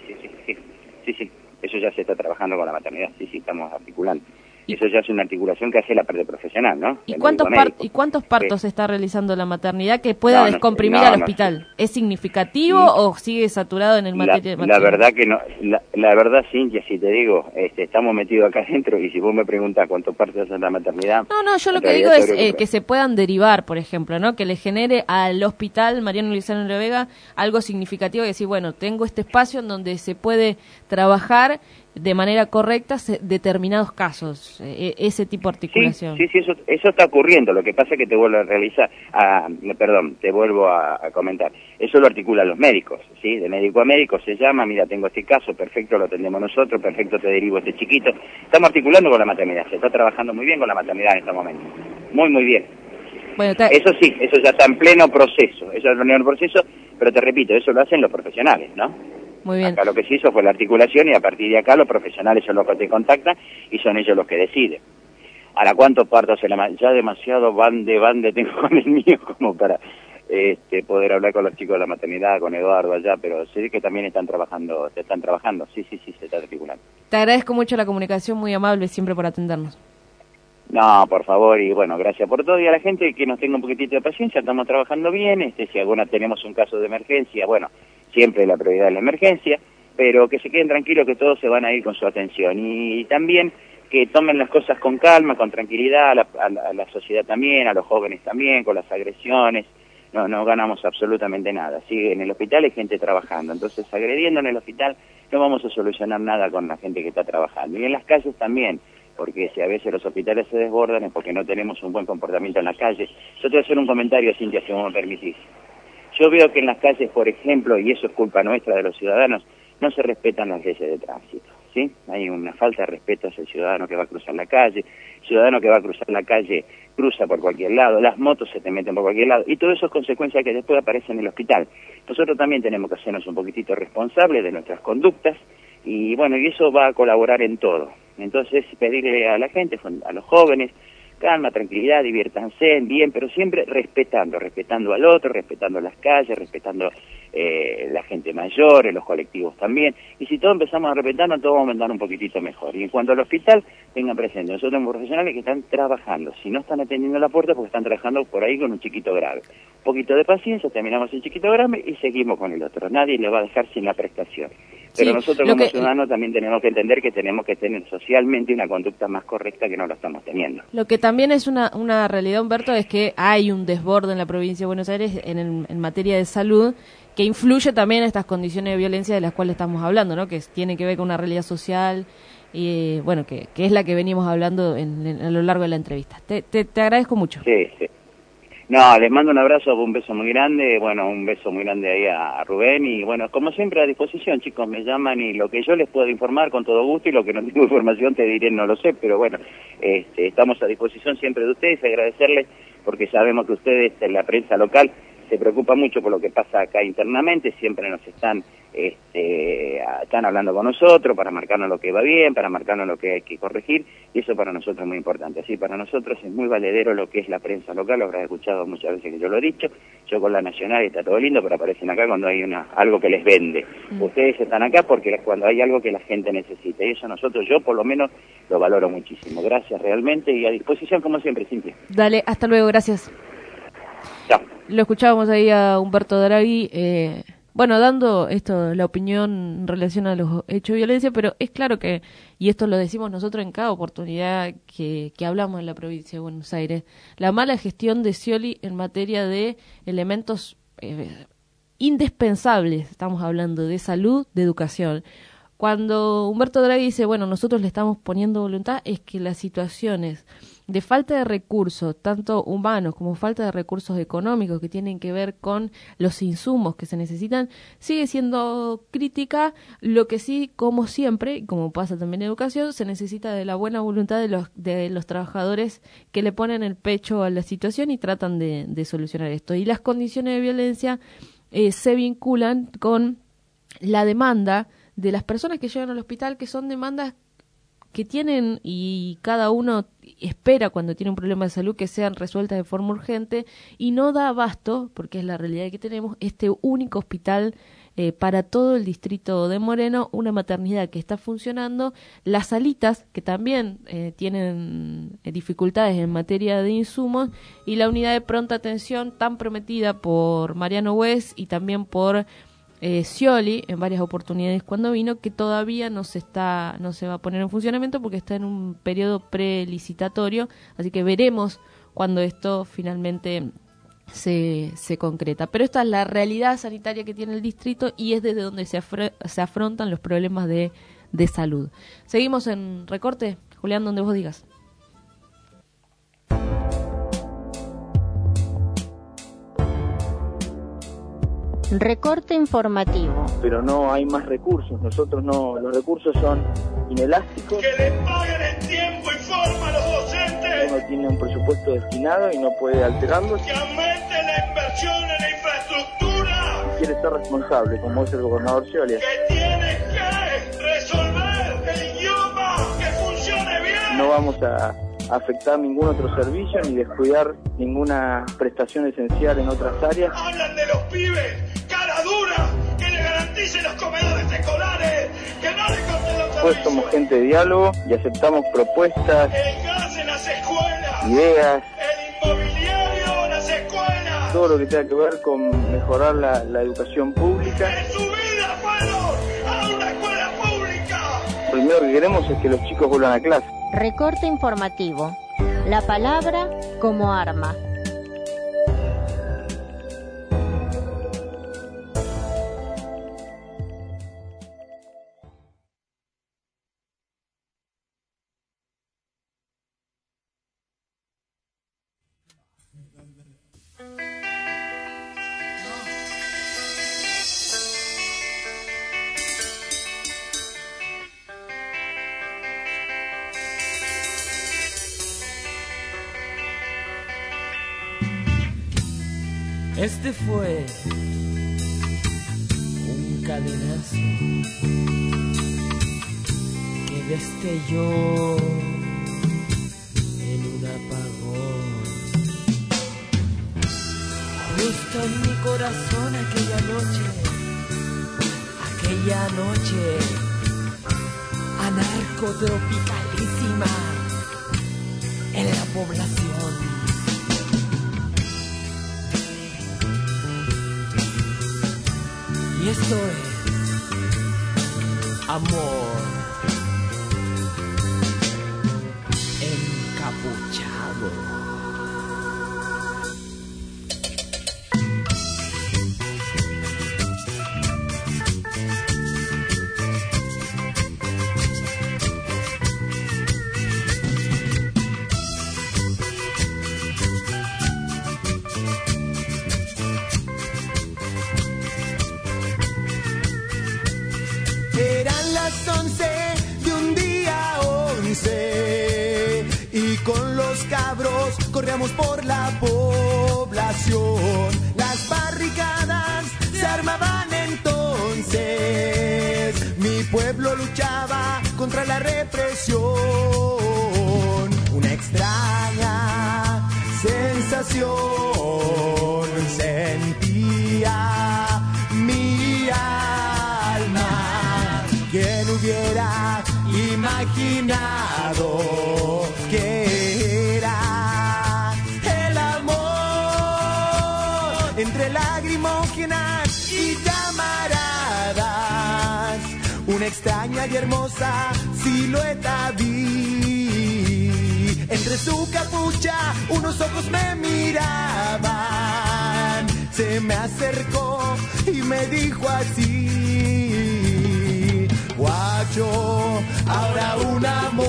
Eso ya se está trabajando con la maternidad. Sí, estamos articulando. Eso ya es una articulación que hace la parte profesional, ¿no? ¿Y cuántos partos está realizando la maternidad que pueda descomprimir al hospital? ¿Es significativo o sigue saturado en el materia? La verdad que no. La verdad, Cintia, si te digo, estamos metidos acá adentro y si vos me preguntás cuántos partos hace la maternidad... No, yo lo que digo es que se puedan derivar, por ejemplo, ¿no? Que le genere al hospital Mariano Luisano de la Vega algo significativo y decir, bueno, tengo este espacio en donde se puede trabajar de manera correcta determinados casos, ese tipo de articulación. Sí, eso está ocurriendo. Lo que pasa es que te vuelvo a comentar. Eso lo articulan los médicos, ¿sí? De médico a médico se llama, mira, tengo este caso, perfecto, lo atendemos nosotros, perfecto, te derivo este chiquito. Estamos articulando con la maternidad, se está trabajando muy bien con la maternidad en este momento. Muy bien. Bueno, eso sí, eso ya está en pleno proceso, pero te repito, eso lo hacen los profesionales, ¿no? Muy bien. Acá lo que se hizo fue la articulación y a partir de acá los profesionales son los que te contactan y son ellos los que deciden. Ahora, ¿cuántos partos ya demasiado van de tengo con el mío como para poder hablar con los chicos de la maternidad, con Eduardo allá, pero sé que también están trabajando, sí, se está articulando. Te agradezco mucho la comunicación, muy amable siempre por atendernos. No, por favor, y bueno, gracias por todo, y a la gente que nos tenga un poquitito de paciencia, estamos trabajando bien, si alguna tenemos un caso de emergencia, bueno, siempre la prioridad es la emergencia, pero que se queden tranquilos que todos se van a ir con su atención, y también que tomen las cosas con calma, con tranquilidad, a la sociedad también, a los jóvenes también, con las agresiones, no ganamos absolutamente nada, ¿sí? En el hospital hay gente trabajando, entonces agrediendo en el hospital no vamos a solucionar nada con la gente que está trabajando, y en las calles también, porque si a veces los hospitales se desbordan es porque no tenemos un buen comportamiento en la calle. Yo te voy a hacer un comentario, Cintia, si vos me permitís. Yo veo que en las calles, por ejemplo, y eso es culpa nuestra de los ciudadanos, no se respetan las leyes de tránsito, ¿sí? Hay una falta de respeto hacia el ciudadano que va a cruzar la calle, el ciudadano que va a cruzar la calle cruza por cualquier lado, las motos se te meten por cualquier lado, y todo eso es consecuencia que después aparece en el hospital. Nosotros también tenemos que hacernos un poquitito responsables de nuestras conductas, y bueno, y eso va a colaborar en todo. Entonces, pedirle a la gente, a los jóvenes, calma, tranquilidad, diviértanse bien, pero siempre respetando al otro, respetando las calles, respetando la gente mayor, los colectivos también. Y si todos empezamos a respetarnos, todos vamos a andar un poquitito mejor. Y en cuanto al hospital, tengan presente, nosotros tenemos profesionales que están trabajando. Si no están atendiendo la puerta, porque están trabajando por ahí con un chiquito grave. Un poquito de paciencia, terminamos el chiquito grave y seguimos con el otro. Nadie le va a dejar sin la prestación. Pero nosotros como ciudadanos también tenemos que entender que tenemos que tener socialmente una conducta más correcta que no lo estamos teniendo. Lo que también es una realidad, Humberto, es que hay un desborde en la provincia de Buenos Aires en materia de salud que influye también en estas condiciones de violencia de las cuales estamos hablando, ¿no? Que tiene que ver con una realidad social y bueno, que es la que venimos hablando a lo largo de la entrevista. Te agradezco mucho. Sí. No, les mando un abrazo, un beso muy grande, un beso muy grande ahí a Rubén y bueno, como siempre a disposición, chicos, me llaman y lo que yo les puedo informar con todo gusto y lo que no tengo información te diré no lo sé, pero bueno, estamos a disposición siempre de ustedes, agradecerles porque sabemos que ustedes en la prensa local se preocupa mucho por lo que pasa acá internamente, siempre nos están hablando con nosotros para marcarnos lo que va bien, para marcarnos lo que hay que corregir, y eso para nosotros es muy importante. Así, para nosotros es muy valedero lo que es la prensa local, lo habrás escuchado muchas veces que yo lo he dicho, yo con la Nacional está todo lindo, pero aparecen acá cuando hay algo que les vende. Ustedes están acá porque cuando hay algo que la gente necesita, y eso yo por lo menos lo valoro muchísimo. Gracias realmente y a disposición como siempre, Cintia. Dale, hasta luego, gracias. Chao. Lo escuchábamos ahí a Humberto Draghi, dando la opinión en relación a los hechos de violencia, pero es claro que, y esto lo decimos nosotros en cada oportunidad que hablamos en la provincia de Buenos Aires, la mala gestión de Scioli en materia de elementos indispensables, estamos hablando de salud, de educación. Cuando Humberto Draghi dice, nosotros le estamos poniendo voluntad, es que las situaciones de falta de recursos, tanto humanos como falta de recursos económicos que tienen que ver con los insumos que se necesitan, sigue siendo crítica. Lo que sí, como siempre, y como pasa también en educación, se necesita de la buena voluntad de los trabajadores que le ponen el pecho a la situación y tratan de solucionar esto. Y las condiciones de violencia se vinculan con la demanda de las personas que llegan al hospital, que son demandas que tienen y cada uno espera cuando tiene un problema de salud que sean resueltas de forma urgente, y no da abasto, porque es la realidad que tenemos, este único hospital para todo el distrito de Moreno, una maternidad que está funcionando, las salitas que también tienen dificultades en materia de insumos, y la unidad de pronta atención tan prometida por Mariano West y también por Scioli en varias oportunidades cuando vino, que todavía no se va a poner en funcionamiento porque está en un periodo prelicitatorio, así que veremos cuando esto finalmente se concreta. Pero esta es la realidad sanitaria que tiene el distrito y es desde donde se afrontan los problemas de salud. Seguimos en Recorte, Julián, donde vos digas. Recorte informativo. Pero no hay más recursos, nosotros no, los recursos son inelásticos. ¡Que le paguen en tiempo y forma a los docentes! Uno tiene un presupuesto destinado y no puede alterarlo. ¡Que aumente la inversión en la infraestructura! Quiere ser responsable, como es el gobernador Scioli. ¡Que tiene que resolver el idioma, que funcione bien! No vamos a afectar ningún otro servicio ni descuidar ninguna prestación esencial en otras áreas. ¡Hablan de los pibes! ¡Cara dura! ¡Que le garanticen los comedores escolares! ¡Que no le corten los servicios! Pues somos gente de diálogo y aceptamos propuestas, el gas en las escuelas, ideas, el inmobiliario en las escuelas, todo lo que tenga que ver con mejorar la educación pública. ¡En su vida fueron a una escuela pública! Lo primero que queremos es que los chicos vuelvan a clase. Recorte informativo. La palabra como arma. Este fue un cadenazo que destelló en un apagón. Justo en mi corazón aquella noche anarcotropicalísima en la población. Y esto es amor encapuchado. Eran las 11 de un día 11 y con los cabros corríamos por la población. Las barricadas se armaban entonces, mi pueblo luchaba contra la represión. Una extraña sensación sentía mi alma. ¿Quién hubiera imaginado que era el amor entre lagrimógenas y llamaradas? Una extraña y hermosa silueta vi. Entre su capucha unos ojos me miraban. Se me acercó y me dijo así: guacho, ahora un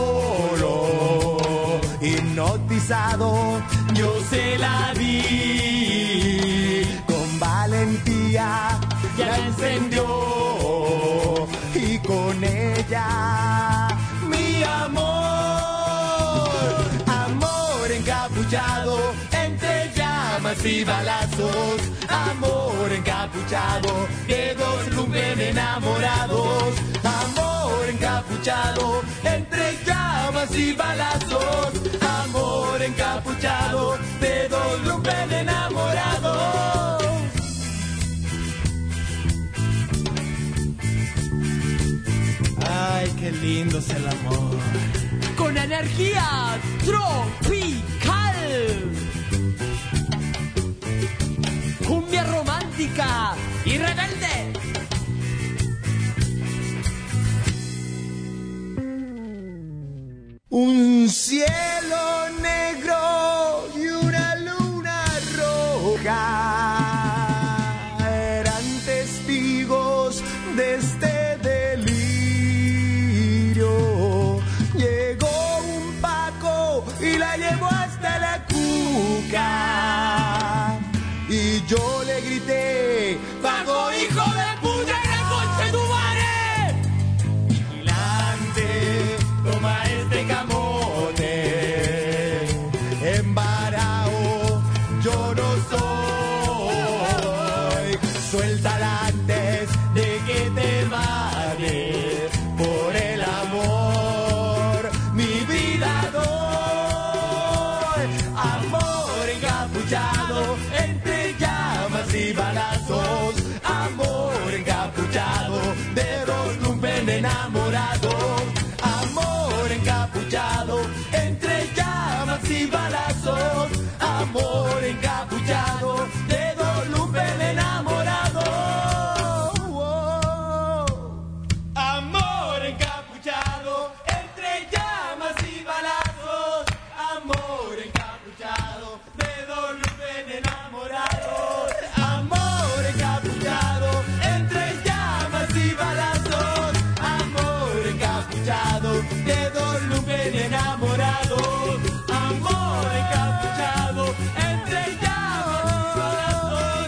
amor hipnotizado, yo se la di. Con valentía ya encendió y con ella mi amor. Amor encapuchado entre llamas y balazos. Amor encapuchado de dos lumpen enamorados. llamas y balazos. Amor encapuchado de dos lumpen enamorados. Ay, qué lindo es el amor. Con energía tropical. Cumbia romántica y rebelde. Un cielo negro y una luna roja eran testigos de este delirio. Llegó un Paco y la llevó hasta la cuca. Y yo le grité: Paco, hijo de puta, que conche tu madre. Vigilante, toma este camote. Embarao, yo no soy. Suéltala antes de que te mate. Por el amor, mi vida doy. Amor encapuchado entre llamas y balazos. Amor encapuchado de dos lumpen enamorados. Amor encapuchado entre llamas y balazos. Amor encapuchado de dos lumpen enamorados. Amor encapuchado entre llamas y balazos. Amor encapuchado de dos lumpen enamorados. Amor encapuchado entre llamas y balazos. Amor encapuchado de dos lumpen enamorados. Amor encapuchado entre llamas y balazos.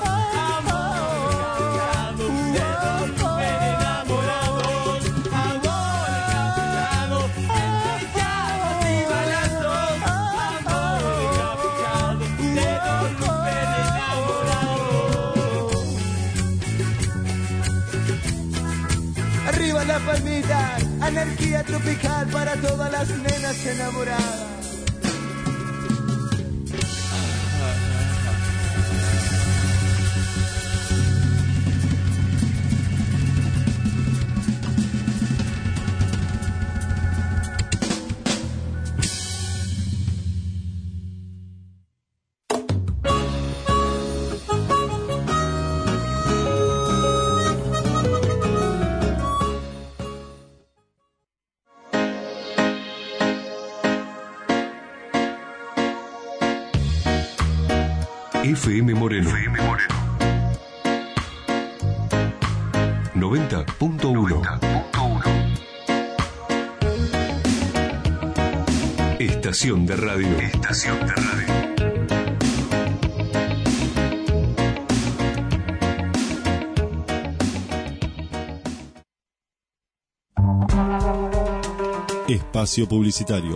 Amor encapuchado de dos lumpen enamorados. Amor encapuchado entre llamas y balazos. Amor encapuchado de dos lumpen enamorados. Arriba las palmitas, anarquía tropical para todas las nenas enamoradas. FM Moreno. 90.1. Estación de radio. Espacio publicitario.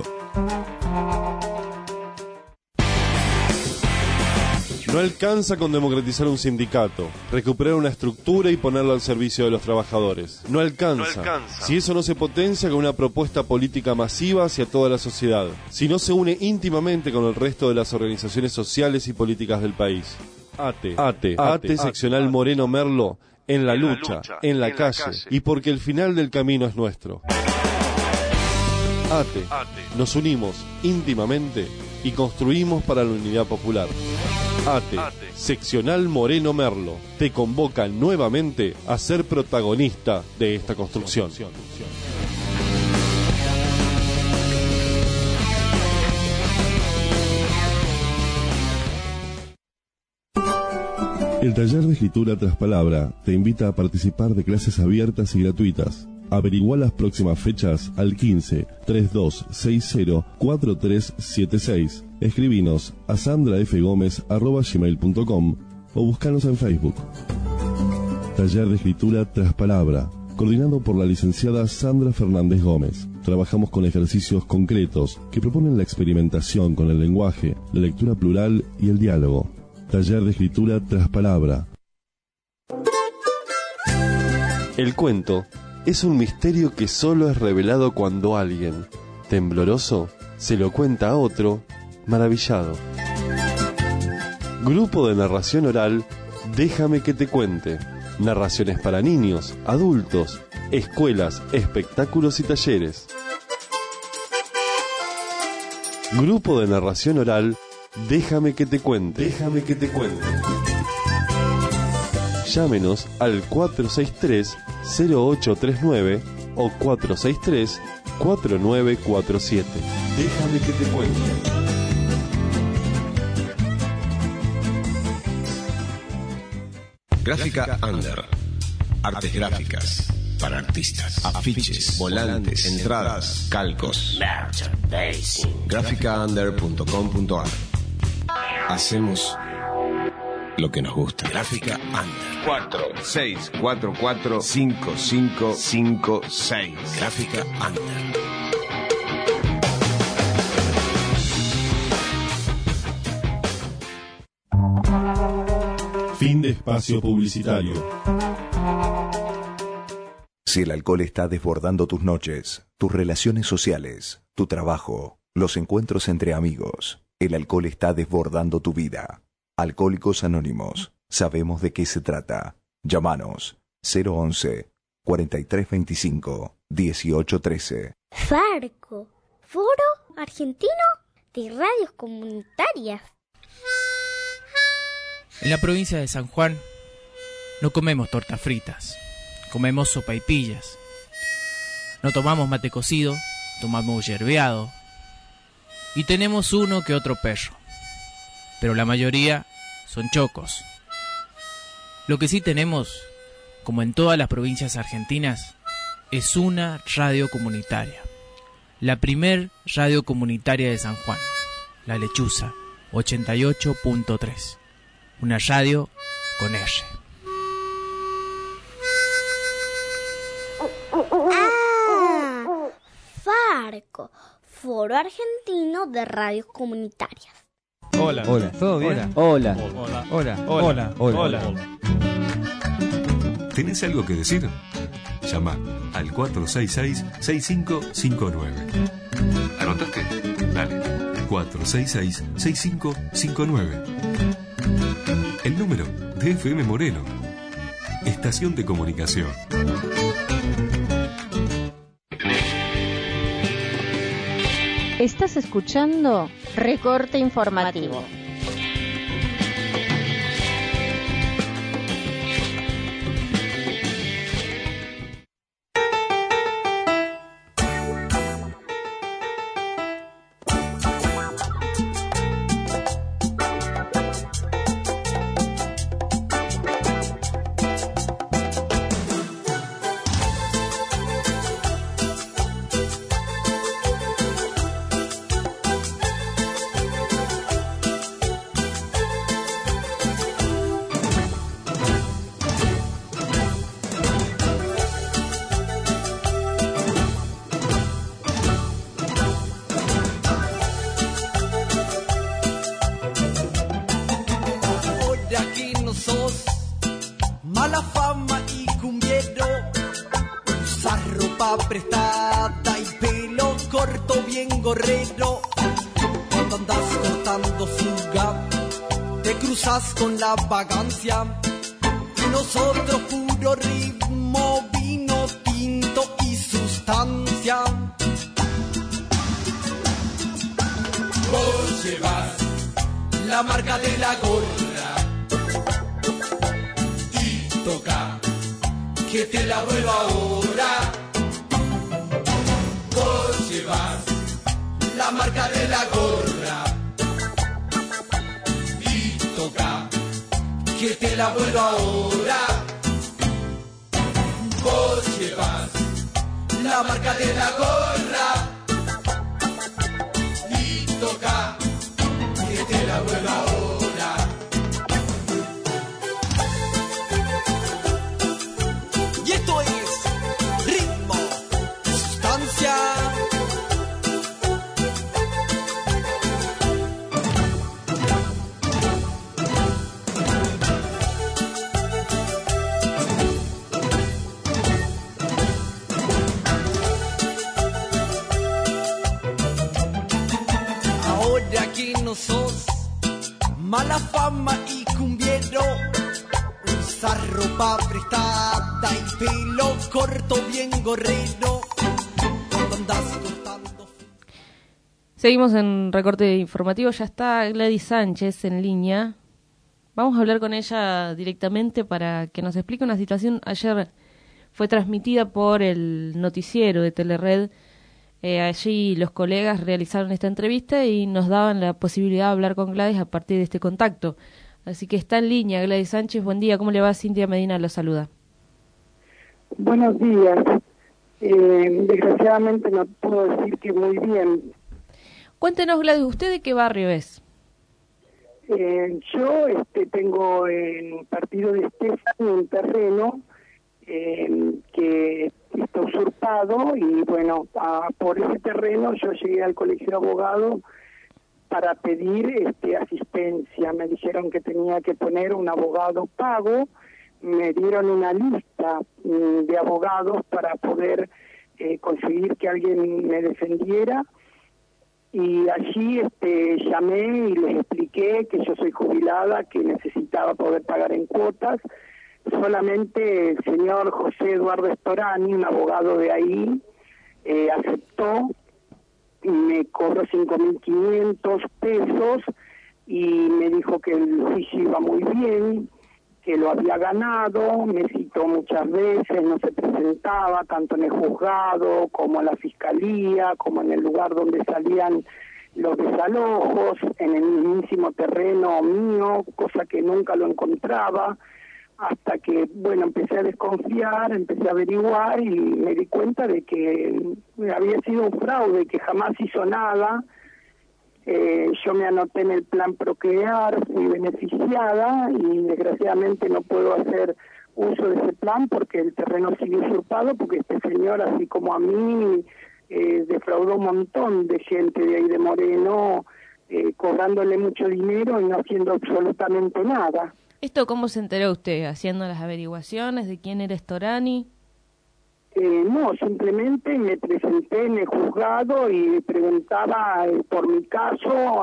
No alcanza con democratizar un sindicato, recuperar una estructura y ponerlo al servicio de los trabajadores. No alcanza. Si eso no se potencia con una propuesta política masiva hacia toda la sociedad. Si no se une íntimamente con el resto de las organizaciones sociales y políticas del país. ATE seccional Moreno Merlo, en la lucha, en la calle, y porque el final del camino es nuestro. ATE, nos unimos íntimamente y construimos para la unidad popular. ATE, seccional Moreno Merlo, te convoca nuevamente a ser protagonista de esta construcción. El taller de escritura tras palabra te invita a participar de clases abiertas y gratuitas. Averigua las próximas fechas al 15 3260 4376. Escribinos a sandrafgomez@gmail.com o búscanos en Facebook. Taller de escritura tras palabra, coordinado por la licenciada Sandra Fernández Gómez. Trabajamos con ejercicios concretos que proponen la experimentación con el lenguaje, la lectura plural y el diálogo. Taller de escritura tras palabra. El cuento es un misterio que solo es revelado cuando alguien, tembloroso, se lo cuenta a otro, maravillado. Grupo de narración oral, Déjame que te cuente. Narraciones para niños, adultos, escuelas, espectáculos y talleres. Grupo de narración oral, Déjame que te cuente. Déjame que te cuente. Llámenos al 463-0839 o 463-4947. Déjame que te cuente. Gráfica Under. Artes gráficas para artistas. Afiches, volantes, entradas, calcos. Gráficaunder.com.ar. Hacemos lo que nos gusta. Gráfica Under. 46445556. Gráfica Under. Fin de espacio publicitario. Si el alcohol está desbordando tus noches, tus relaciones sociales, tu trabajo, los encuentros entre amigos, el alcohol está desbordando tu vida. Alcohólicos Anónimos, sabemos de qué se trata. Llámanos 011-4325-1813. Farco, Foro Argentino de Radios Comunitarias. En la provincia de San Juan no comemos tortas fritas, comemos sopaipillas. No tomamos mate cocido, tomamos yerbeado. Y tenemos uno que otro perro, pero la mayoría son chocos. Lo que sí tenemos, como en todas las provincias argentinas, es una radio comunitaria. La primer radio comunitaria de San Juan, La Lechuza, 88.3. Una radio con R. Farco, Foro Argentino de Radios Comunitarias. Hola. Hola. ¿Todo bien? Hola. Hola. Hola. Hola. ¿Tenés algo que decir? Llama al 466-6559. ¿Anotaste? Dale. 466-6559. El número de FM Moreno. Estación de comunicación. Estás escuchando Recorte Informativo. Prestada y pelo corto bien gorrero. Cuando andas cortando fuga, te cruzas con la vagancia. Y nosotros puro ritmo, vino tinto y sustancia. Vos llevas la marca de la gorra y toca que te la vuelva ahora. Vos llevas la marca de la gorra y toca que te la vuelva ahora. Vos llevas la marca de la gorra y toca que te la vuelva ahora. Y esto es ritmo, sustancia. pelo corto, bien gorrino. Cuando andás cortando. Seguimos en recorte informativo. Ya está Gladys Sánchez en línea. Vamos a hablar con ella directamente para que nos explique una situación. Ayer fue transmitida por el noticiero de Telered. Allí los colegas realizaron esta entrevista y nos daban la posibilidad de hablar con Gladys a partir de este contacto. Así que está en línea Gladys Sánchez. Buen día, ¿cómo le va? Cintia Medina lo saluda. Buenos días. Desgraciadamente no puedo decir que muy bien. Cuéntenos, Gladys, ¿usted de qué barrio es? Yo tengo en Partido de Estefan un terreno que está usurpado y bueno, por ese terreno yo llegué al Colegio de Abogados para pedir asistencia. Me dijeron que tenía que poner un abogado pago, me dieron una lista de abogados para poder conseguir que alguien me defendiera. Y allí llamé y les expliqué que yo soy jubilada, que necesitaba poder pagar en cuotas. Solamente el señor José Eduardo Storani, un abogado de ahí, aceptó y me cobró 5.500 pesos y me dijo que el juicio iba muy bien, que lo había ganado, me citó muchas veces, no se presentaba tanto en el juzgado como en la fiscalía, como en el lugar donde salían los desalojos, en el mismísimo terreno mío, cosa que nunca lo encontraba, hasta que, bueno, empecé a desconfiar, empecé a averiguar y me di cuenta de que había sido un fraude, que jamás hizo nada. Yo me anoté en el plan Procrear, fui beneficiada y desgraciadamente no puedo hacer uso de ese plan porque el terreno sigue usurpado, porque este señor, así como a mí, defraudó un montón de gente de ahí de Moreno, cobrándole mucho dinero y no haciendo absolutamente nada. ¿Esto cómo se enteró usted? ¿Haciendo las averiguaciones de quién era Storani? No, simplemente me presenté en el juzgado y preguntaba por mi caso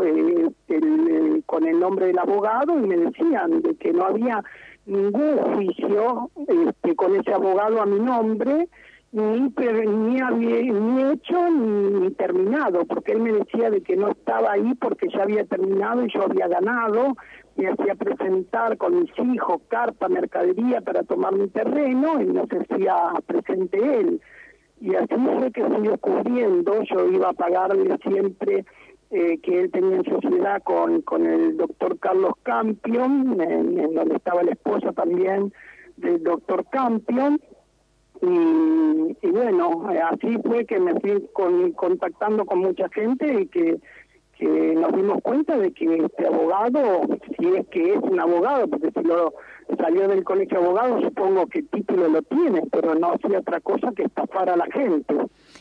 con el nombre del abogado y me decían de que no había ningún juicio con ese abogado a mi nombre, ni hecho ni terminado, porque él me decía de que no estaba ahí porque ya había terminado y yo había ganado. Me hacía presentar con mis hijos carta, mercadería para tomar mi terreno y no se hacía presente él. Y así fue que fui descubriendo. Yo iba a pagarle siempre que él tenía en sociedad con el doctor Carlos Campion, en donde estaba la esposa también del doctor Campion. Y bueno, así fue que me fui contactando con mucha gente y que nos dimos cuenta de que este abogado, si es que es un abogado, porque si lo salió del colegio de abogados, supongo que el título lo tiene, pero no hacía otra cosa que estafar a la gente.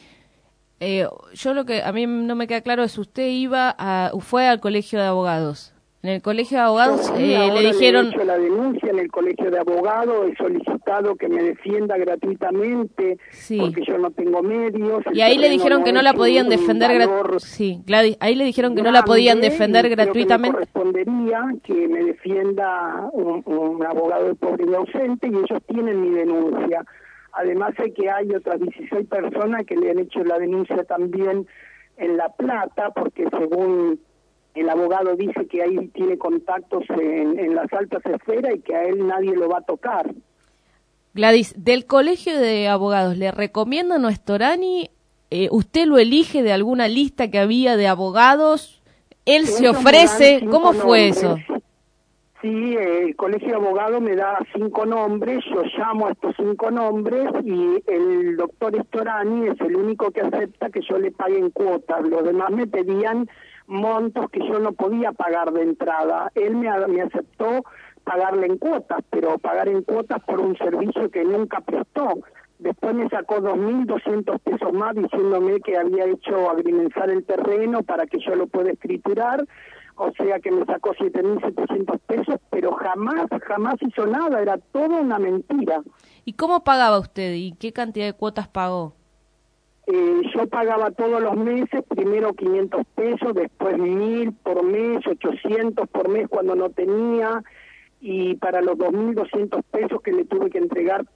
Yo lo que a mí no me queda claro es usted fue al colegio de abogados. En el colegio de abogados le dijeron... He hecho la denuncia en el colegio de abogados, he solicitado que me defienda gratuitamente, porque yo no tengo medios. Y ahí le dijeron que no la podían defender Sí, Gladys, ahí le dijeron que no la podían defender gratuitamente. Me correspondería que me defienda un abogado de pobreza ausente y ellos tienen mi denuncia. Además sé que hay otras 16 personas que le han hecho la denuncia también en La Plata, porque según... el abogado dice que ahí tiene contactos en las altas esferas y que a él nadie lo va a tocar. Gladys, del colegio de abogados, ¿le recomiendan a Storani? ¿Usted lo elige de alguna lista que había de abogados? ¿Él se ofrece? ¿Cómo fue eso? Sí, el colegio de abogados me da 5 nombres, yo llamo a estos 5 nombres y el doctor Storani es el único que acepta que yo le pague en cuotas. Los demás me pedían montos que yo no podía pagar de entrada. Él me aceptó pagarle en cuotas, pero pagar en cuotas por un servicio que nunca prestó. Después me sacó 2.200 pesos más diciéndome que había hecho agrimensar el terreno para que yo lo pueda escriturar, o sea que me sacó 7.700 pesos, pero jamás hizo nada, era todo una mentira. ¿Y cómo pagaba usted y qué cantidad de cuotas pagó? Yo pagaba todos los meses, primero 500 pesos, después 1.000 por mes, 800 por mes cuando no tenía, y para los 2.200 pesos que le tuve que entregar, según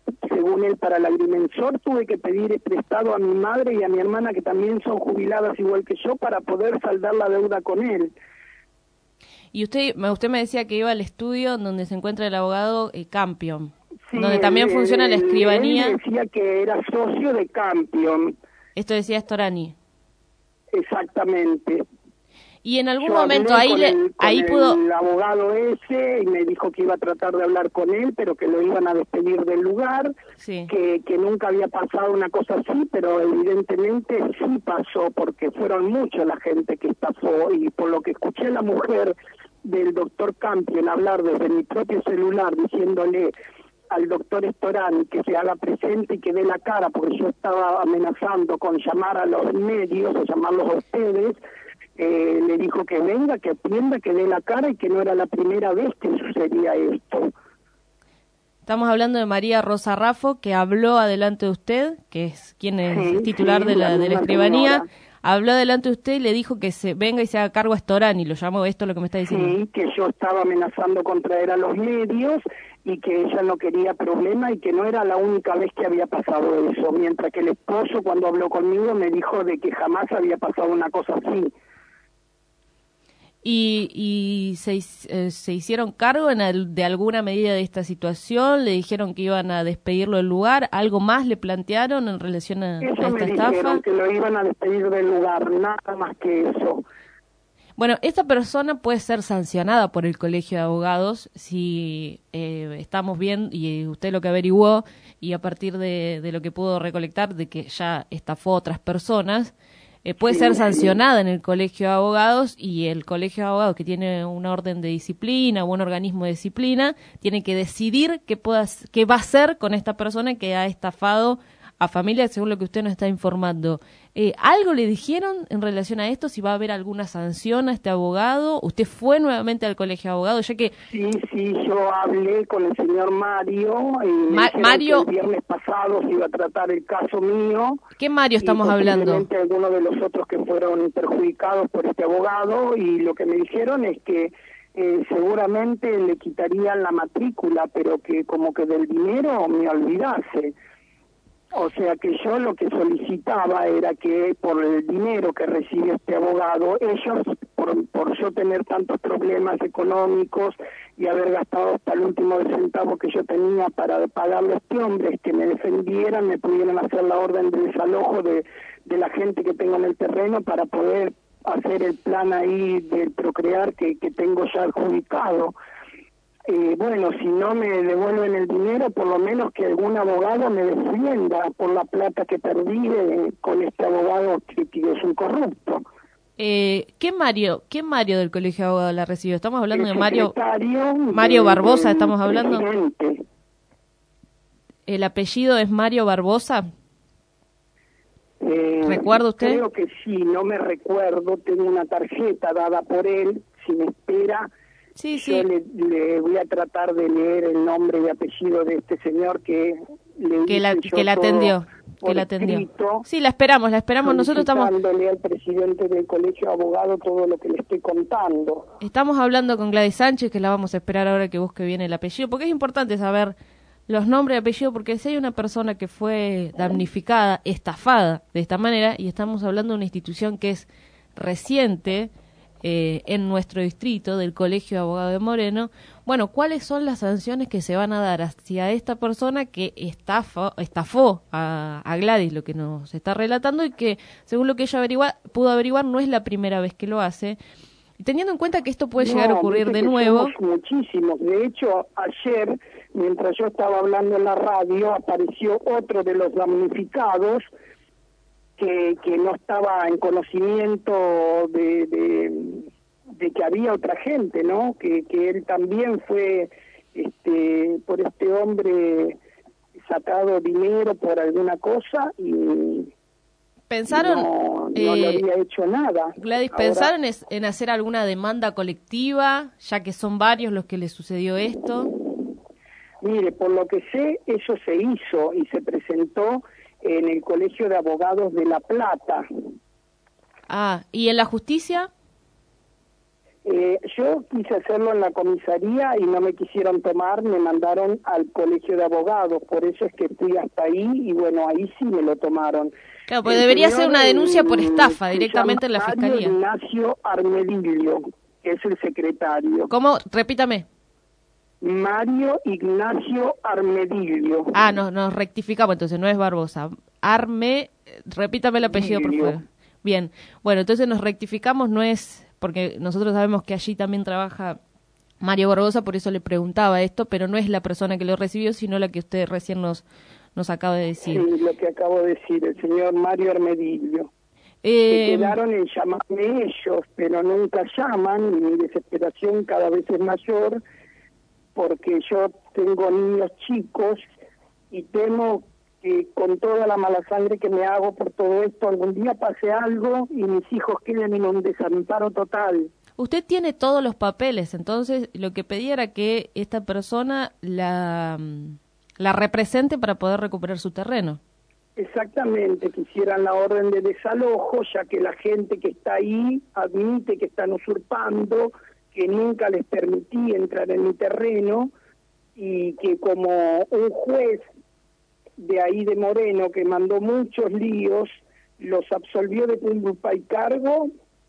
según él, para el agrimensor tuve que pedir prestado a mi madre y a mi hermana, que también son jubiladas igual que yo, para poder saldar la deuda con él. Y usted me decía que iba al estudio donde se encuentra el abogado Campion, Sí, donde también funciona la escribanía. Él decía que era socio de Campion. Esto decía Storani. Exactamente. Y en algún Yo momento hablé ahí pudo... el abogado ese, y me dijo que iba a tratar de hablar con él, pero que lo iban a despedir del lugar, sí. que nunca había pasado una cosa así, pero evidentemente sí pasó, porque fueron muchos la gente que estafó, y por lo que escuché a la mujer del doctor Campion hablar desde mi propio celular, diciéndole al doctor Storani que se haga presente y que dé la cara, porque yo estaba amenazando con llamar a los medios, o llamarlos a ustedes. Le dijo que venga, que atienda, que dé la cara, y que no era la primera vez que sucedía esto. Estamos hablando de María Rosa Raffo, que habló adelante de usted, que es quien es titular de la escribanía. Señora. Habló adelante de usted y le dijo que se venga y se haga cargo a Storani. Lo llamó, esto es lo que me está diciendo. Sí, que yo estaba amenazando con traer a los medios y que ella no quería problema y que no era la única vez que había pasado eso. Mientras que el esposo, cuando habló conmigo, me dijo de que jamás había pasado una cosa así. ¿Y se hicieron cargo de alguna medida de esta situación? ¿Le dijeron que iban a despedirlo del lugar? ¿Algo más le plantearon en relación a esta estafa? Eso me dijeron, que lo iban a despedir del lugar, nada más que eso. Bueno, esta persona puede ser sancionada por el Colegio de Abogados si estamos bien, y usted lo que averiguó, y a partir de lo que pudo recolectar, de que ya estafó a otras personas, puede ser sancionada en el Colegio de Abogados, y el Colegio de Abogados, que tiene una orden de disciplina o un organismo de disciplina, tiene que decidir qué va a hacer con esta persona que ha estafado a familias, según lo que usted nos está informando. ¿Algo le dijeron en relación a esto? ¿Si va a haber alguna sanción a este abogado? ¿Usted fue nuevamente al Colegio de Abogados? Ya que... Sí, yo hablé con el señor Mario, y Mario... que el viernes pasado se iba a tratar el caso mío. ¿Qué Mario estamos hablando? Algunos de los otros que fueron perjudicados por este abogado, y lo que me dijeron es que seguramente le quitarían la matrícula, pero que como que del dinero me olvidase. O sea que yo lo que solicitaba era que por el dinero que recibe este abogado, ellos, por yo tener tantos problemas económicos y haber gastado hasta el último centavo que yo tenía para pagarle a este hombre, que me defendieran, me pudieran hacer la orden de desalojo de la gente que tengo en el terreno para poder hacer el plan ahí del procrear que tengo ya adjudicado. Bueno, si no me devuelven el dinero, por lo menos que algún abogado me defienda por la plata que perdí con este abogado que es un corrupto. ¿Qué Mario del Colegio de Abogados la recibió? Estamos hablando de Mario Barbosa, estamos hablando. Presidente. ¿El apellido es Mario Barbosa? ¿Recuerda usted? Creo que sí, no me recuerdo, tengo una tarjeta dada por él, si me espera. Sí. Yo le voy a tratar de leer el nombre y apellido de este señor que la atendió. Sí, la esperamos. Nosotros estamos dándole al presidente del Colegio de Abogados todo lo que le estoy contando. Estamos hablando con Gladys Sánchez, que la vamos a esperar ahora que busque bien el apellido, porque es importante saber los nombres y apellidos, porque si hay una persona que fue damnificada, estafada de esta manera, y estamos hablando de una institución que es reciente en nuestro distrito, del Colegio de Abogados de Moreno. Bueno, ¿cuáles son las sanciones que se van a dar hacia esta persona que estafó a Gladys, lo que nos está relatando, y que, según lo que ella pudo averiguar, no es la primera vez que lo hace? Y teniendo en cuenta que esto puede llegar a ocurrir de nuevo... Muchísimos. De hecho, ayer, mientras yo estaba hablando en la radio, apareció otro de los damnificados que no estaba en conocimiento de que había otra gente, ¿no? Que él también fue por este hombre sacado dinero por alguna cosa y pensaron no le había hecho nada. Gladys, ¿pensaron en hacer alguna demanda colectiva, ya que son varios los que les sucedió esto? Mire, por lo que sé, eso se hizo y se presentó en el Colegio de Abogados de La Plata. ¿Y en la justicia? Yo quise hacerlo en la comisaría y no me quisieron tomar, me mandaron al colegio de abogados, por eso es que fui hasta ahí y bueno, ahí sí me lo tomaron. Claro, pues debería ser una denuncia por estafa directamente en la fiscalía. Mario Ignacio Armedillo, que es el secretario. ¿Cómo? Repítame. Mario Ignacio Armedillo. Ah, nos rectificamos, entonces no es Barbosa. Repítame el apellido, por favor. Bien, bueno, entonces nos rectificamos, no es, porque nosotros sabemos que allí también trabaja Mario Barbosa, por eso le preguntaba esto, pero no es la persona que lo recibió, sino la que usted recién nos acaba de decir. Sí, lo que acabo de decir, el señor Mario Armedillo. Que quedaron en llamarme ellos, pero nunca llaman, y mi desesperación cada vez es mayor, porque yo tengo niños chicos y temo que con toda la mala sangre que me hago por todo esto, algún día pase algo y mis hijos queden en un desamparo total. Usted tiene todos los papeles, entonces lo que pedía era que esta persona la represente para poder recuperar su terreno. Exactamente, quisieran la orden de desalojo, ya que la gente que está ahí admite que están usurpando, que nunca les permití entrar en mi terreno y que como un juez de ahí de Moreno, que mandó muchos líos, los absolvió de culpa y cargo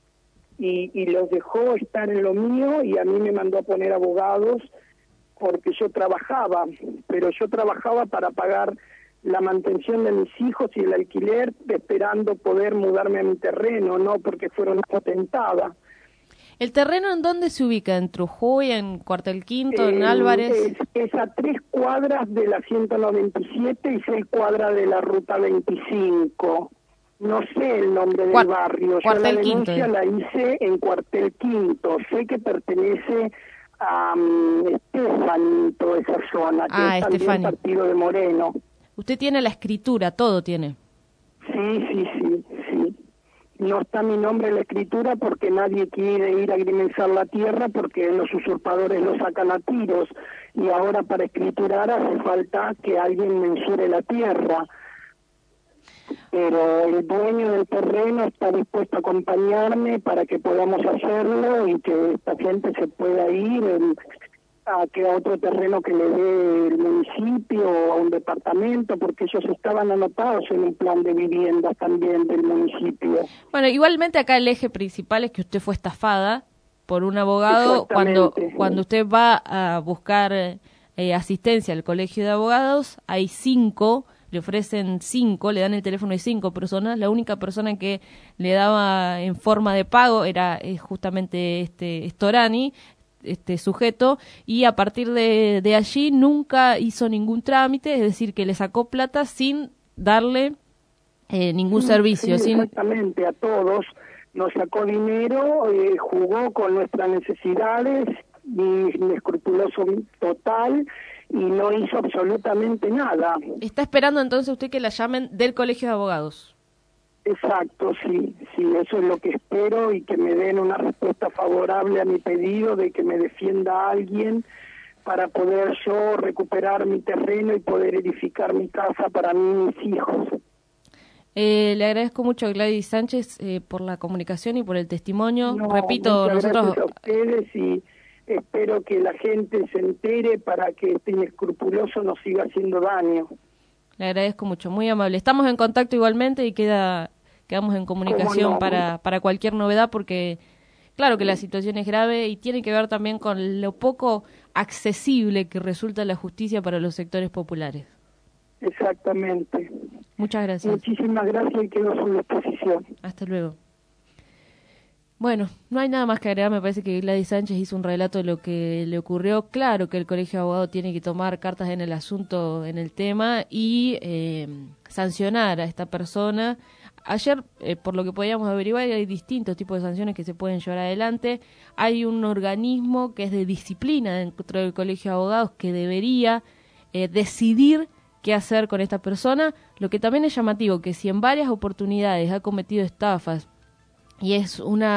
y los dejó estar en lo mío, y a mí me mandó a poner abogados porque yo trabajaba, pero yo trabajaba para pagar la mantención de mis hijos y el alquiler, esperando poder mudarme a mi terreno, no porque fuera una potentada. ¿El terreno en dónde se ubica? ¿En Trujuy, en Cuartel Quinto, en Álvarez? Es a 3 cuadras de la 197 y 6 cuadras de la Ruta 25. No sé el nombre del barrio. Yo la denuncia la hice en Cuartel Quinto. Sé que pertenece a Estefani, toda esa zona, que es también partido de Moreno. Usted tiene la escritura, todo tiene. Sí. No está mi nombre en la escritura porque nadie quiere ir a agrimensar la tierra, porque los usurpadores lo sacan a tiros, y ahora para escriturar hace falta que alguien mensure la tierra. Pero el dueño del terreno está dispuesto a acompañarme para que podamos hacerlo y que esta gente se pueda ir a otro terreno que le dé el municipio o a un departamento, porque ellos estaban anotados en un plan de viviendas también del municipio. Bueno, igualmente acá el eje principal es que usted fue estafada por un abogado. Cuando usted va a buscar asistencia al colegio de abogados, hay 5, le ofrecen 5, le dan el teléfono de 5 personas. La única persona que le daba en forma de pago era justamente Storani, este sujeto, y a partir de allí nunca hizo ningún trámite, es decir, que le sacó plata sin darle ningún servicio. Sí, exactamente, a todos nos sacó dinero, jugó con nuestras necesidades, inescrupuloso total, y no hizo absolutamente nada. ¿Está esperando entonces usted que la llamen del colegio de abogados? Exacto, sí, eso es lo que espero, y que me den una respuesta favorable a mi pedido de que me defienda alguien para poder yo recuperar mi terreno y poder edificar mi casa para mí y mis hijos. Le agradezco mucho a Gladys Sánchez por la comunicación y por el testimonio. Repito, nosotros... Gracias a ustedes, y espero que la gente se entere para que este inescrupuloso no siga haciendo daño. Le agradezco mucho, muy amable. Estamos en contacto igualmente y quedamos en comunicación para cualquier novedad, porque claro que la situación es grave y tiene que ver también con lo poco accesible que resulta la justicia para los sectores populares. Exactamente. Muchas gracias. Muchísimas gracias y quedo a su disposición. Hasta luego. Bueno, no hay nada más que agregar. Me parece que Gladys Sánchez hizo un relato de lo que le ocurrió. Claro que el Colegio de Abogados tiene que tomar cartas en el asunto, en el tema, y sancionar a esta persona. Ayer, por lo que podíamos averiguar, hay distintos tipos de sanciones que se pueden llevar adelante. Hay un organismo que es de disciplina dentro del Colegio de Abogados que debería decidir qué hacer con esta persona. Lo que también es llamativo, que si en varias oportunidades ha cometido estafas, y es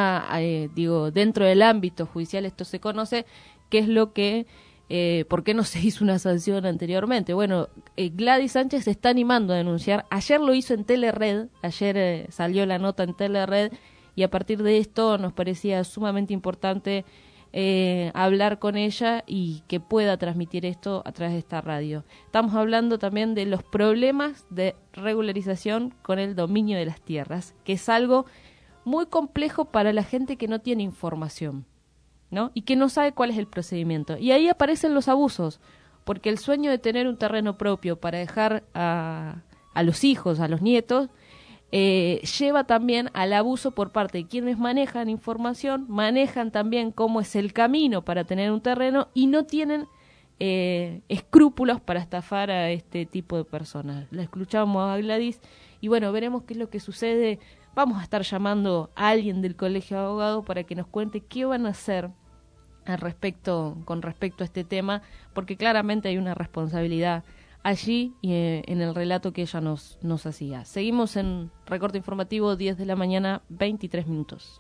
dentro del ámbito judicial esto se conoce, ¿qué es lo que, por qué no se hizo una sanción anteriormente? Bueno, Gladys Sánchez se está animando a denunciar. Ayer lo hizo en Telered, ayer salió la nota en Telered, y a partir de esto nos parecía sumamente importante hablar con ella y que pueda transmitir esto a través de esta radio. Estamos hablando también de los problemas de regularización con el dominio de las tierras, que es algo muy complejo para la gente que no tiene información, ¿no? Y que no sabe cuál es el procedimiento. Y ahí aparecen los abusos, porque el sueño de tener un terreno propio para dejar a los hijos, a los nietos, lleva también al abuso por parte de quienes manejan información, manejan también cómo es el camino para tener un terreno y no tienen escrúpulos para estafar a este tipo de personas. La escuchamos a Gladys y bueno, veremos qué es lo que sucede. Vamos a estar llamando a alguien del Colegio de Abogados para que nos cuente qué van a hacer con respecto a este tema, porque claramente hay una responsabilidad allí y en el relato que ella nos hacía. Seguimos en Recorte Informativo, 10 de la mañana, 23 minutos.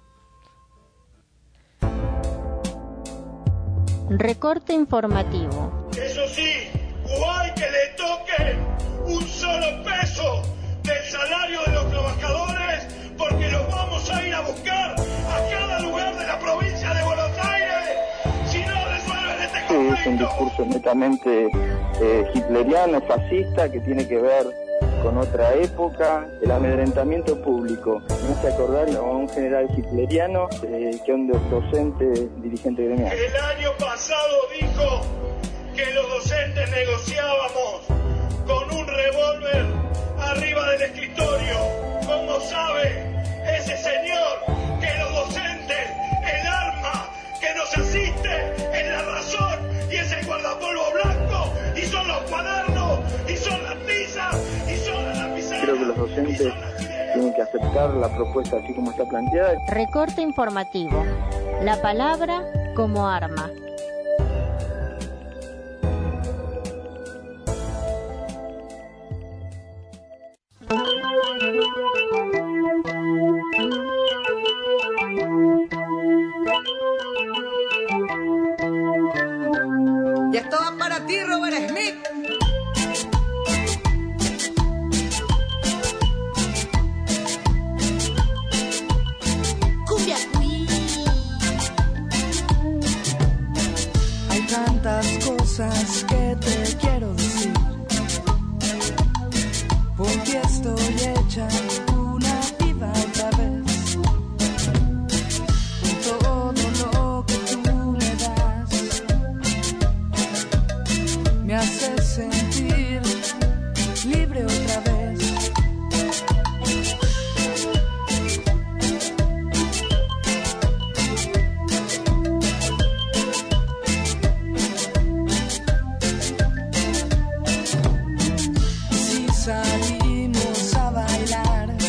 Recorte Informativo. Eso sí, o hay que le toque un solo peso del salario de los trabajadores, porque los vamos a ir a buscar a cada lugar de la provincia de Buenos Aires si no resuelven este conflicto. Es un discurso netamente hitleriano, fascista, que tiene que ver con otra época. El amedrentamiento público me hace acordar a un general hitleriano que un docente dirigente gremial. El año pasado dijo que los docentes negociábamos con un revólver arriba del escritorio. ¿Cómo sabe ese señor que los docentes, el arma que nos asiste es la razón y es el guardapolvo blanco y son los cuadernos y son las tizas y son las lapiceras? Creo que los docentes tienen que aceptar la propuesta así como está planteada. Recorte Informativo. La palabra como arma. Y esto va para ti, Robert Smith. Cumbia Queen. Hay tantas cosas que te quiero decir, porque estoy hecha una piba otra vez. Con todo lo que tú me das, me hace sentir libre otra vez. Si salimos a bailar,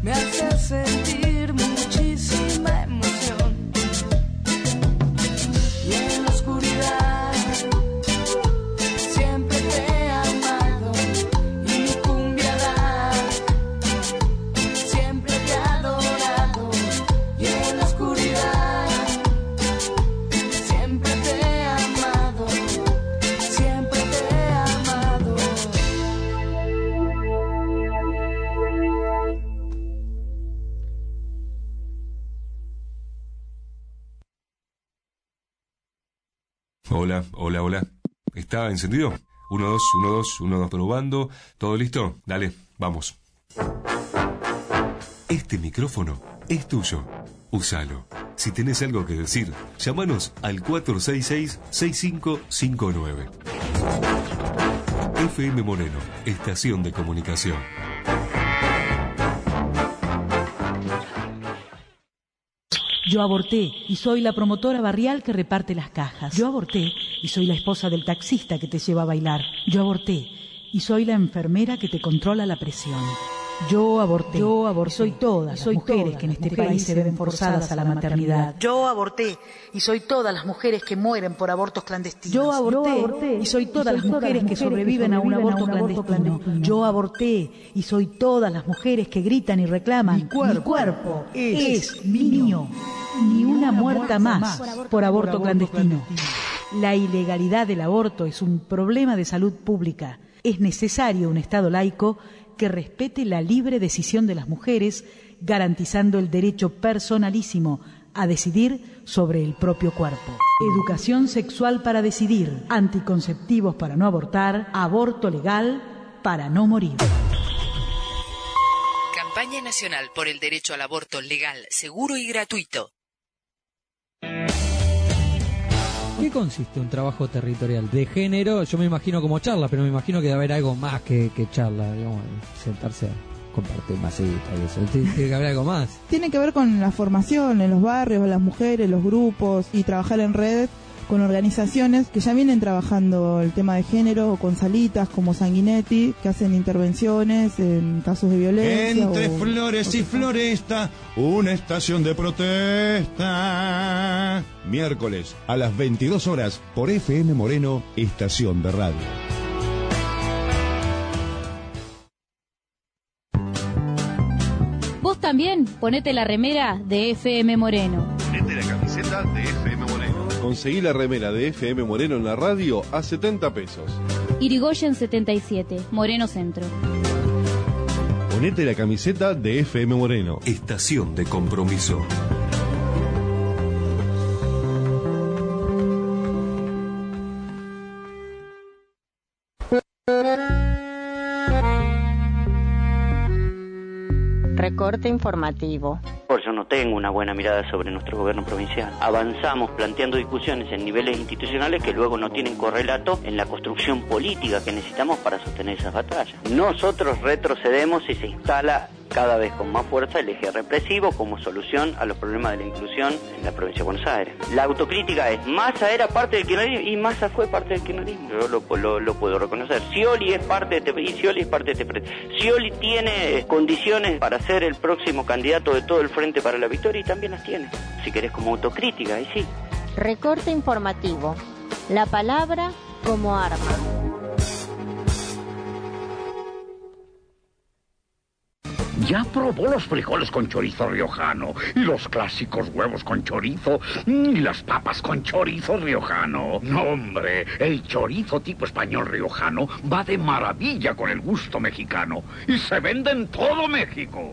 me hace sentir muchísima emoción. Y en la oscuridad siempre te he amado, y mi cumbia da, siempre te he adorado. Y en la oscuridad siempre te he amado, siempre te he amado. Hola, hola, hola. ¿Está encendido? 1, 2, 1, 2, 1, 2, probando. ¿Todo listo? Dale, vamos. Este micrófono es tuyo. Úsalo. Si tenés algo que decir, llámanos al 466-6559. FM Moreno, estación de comunicación. Yo aborté y soy la promotora barrial que reparte las cajas. Yo aborté y soy la esposa del taxista que te lleva a bailar. Yo aborté y soy la enfermera que te controla la presión. Yo aborté. Soy todas las mujeres que en este país se ven forzadas a la maternidad. Yo aborté y soy todas las mujeres que mueren por abortos clandestinos. Yo aborté y soy todas las mujeres que sobreviven a un aborto clandestino. Yo aborté y soy todas las mujeres que gritan y reclaman: mi cuerpo es mío. Ni una muerta más por aborto clandestino. La ilegalidad del aborto es un problema de salud pública. Es necesario un Estado laico que respete la libre decisión de las mujeres, garantizando el derecho personalísimo a decidir sobre el propio cuerpo. Educación sexual para decidir, anticonceptivos para no abortar, aborto legal para no morir. Campaña Nacional por el Derecho al Aborto Legal, Seguro y Gratuito. ¿Qué consiste un trabajo territorial de género? Yo me imagino como charla, pero me imagino que debe haber algo más que charla, digamos, sentarse a compartir masita y eso. Tiene que haber algo más. Tiene que ver con la formación en los barrios, las mujeres, los grupos, y trabajar en red con organizaciones que ya vienen trabajando el tema de género, o con salitas como Sanguinetti, que hacen intervenciones en casos de violencia. Entre flores y floresta, una estación de protesta. Miércoles a las 22 horas por FM Moreno, estación de radio. Vos también ponete la remera de FM Moreno. Ponete la camiseta de FM Moreno. Conseguí la remera de FM Moreno en la radio a 70 pesos. Irigoyen 77, Moreno Centro. Ponete la camiseta de FM Moreno. Estación de compromiso. Recorte informativo. Yo no tengo una buena mirada sobre nuestro gobierno provincial. Avanzamos planteando discusiones en niveles institucionales que luego no tienen correlato en la construcción política que necesitamos para sostener esas batallas. Nosotros retrocedemos y se instala cada vez con más fuerza el eje represivo como solución a los problemas de la inclusión en la provincia de Buenos Aires. La autocrítica es: Massa era parte del kirchnerismo y Massa fue parte del kirchnerismo. Yo lo puedo reconocer. Scioli es parte de este país, Scioli es parte de este país. Scioli tiene condiciones para ser el próximo candidato de todo el Frente para la Victoria y también las tiene. Si querés como autocrítica, ahí sí. Recorte informativo. La palabra como arma. ¿Ya probó los frijoles con chorizo riojano? Y los clásicos huevos con chorizo. Y las papas con chorizo riojano. No, hombre, el chorizo tipo español riojano va de maravilla con el gusto mexicano. Y se vende en todo México.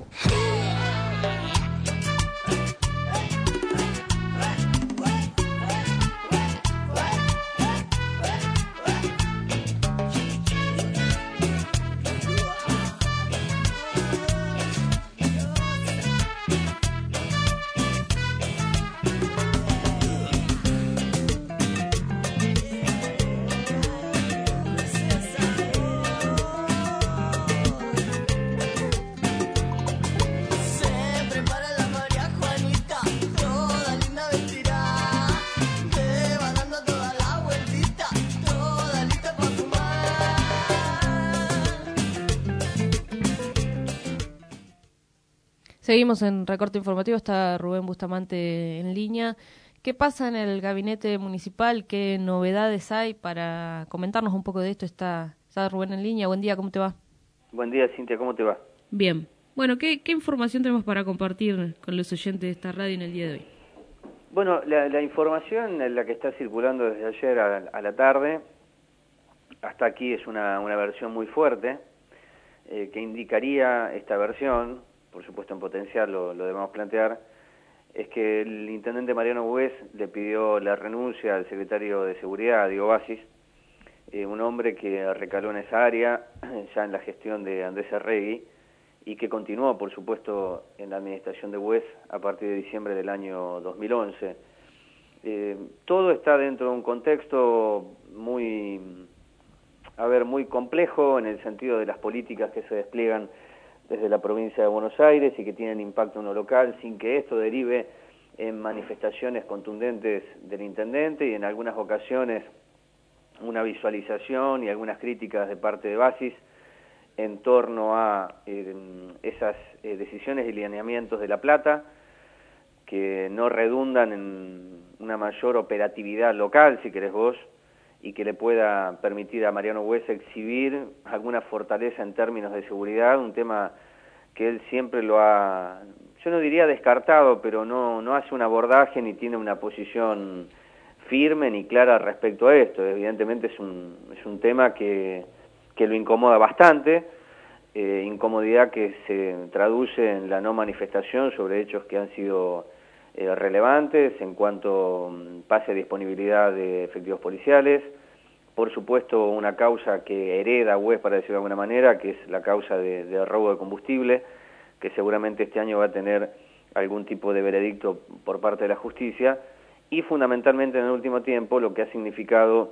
Seguimos en Recorte Informativo, está Rubén Bustamante en línea. ¿Qué pasa en el gabinete municipal? ¿Qué novedades hay? Para comentarnos un poco de esto está Rubén en línea. Buen día, ¿cómo te va? Buen día, Cintia, ¿cómo te va? Bien. Bueno, ¿qué información tenemos para compartir con los oyentes de esta radio en el día de hoy? Bueno, la información en la que está circulando desde ayer a la tarde, hasta aquí es una versión muy fuerte, que indicaría esta versión, por supuesto en potencial lo debemos plantear, es que el intendente Mariano Bues le pidió la renuncia al secretario de Seguridad, Diego Basis, un hombre que recaló en esa área ya en la gestión de Andrés Arregui y que continuó, por supuesto, en la administración de Bues a partir de diciembre del año 2011. Todo está dentro de un contexto muy complejo en el sentido de las políticas que se despliegan desde la provincia de Buenos Aires y que tienen impacto en lo local, sin que esto derive en manifestaciones contundentes del intendente y en algunas ocasiones una visualización y algunas críticas de parte de Basis en torno a esas decisiones y lineamientos de La Plata que no redundan en una mayor operatividad local, si querés vos, y que le pueda permitir a Mariano Bues exhibir alguna fortaleza en términos de seguridad, un tema que él siempre lo ha, yo no diría descartado, pero no hace un abordaje ni tiene una posición firme ni clara respecto a esto. Evidentemente es un tema que lo incomoda bastante, incomodidad que se traduce en la no manifestación sobre hechos que han sido relevantes en cuanto pase a disponibilidad de efectivos policiales. Por supuesto, una causa que hereda Bues, para decirlo de alguna manera, que es la causa de robo de combustible, que seguramente este año va a tener algún tipo de veredicto por parte de la justicia, y fundamentalmente en el último tiempo lo que ha significado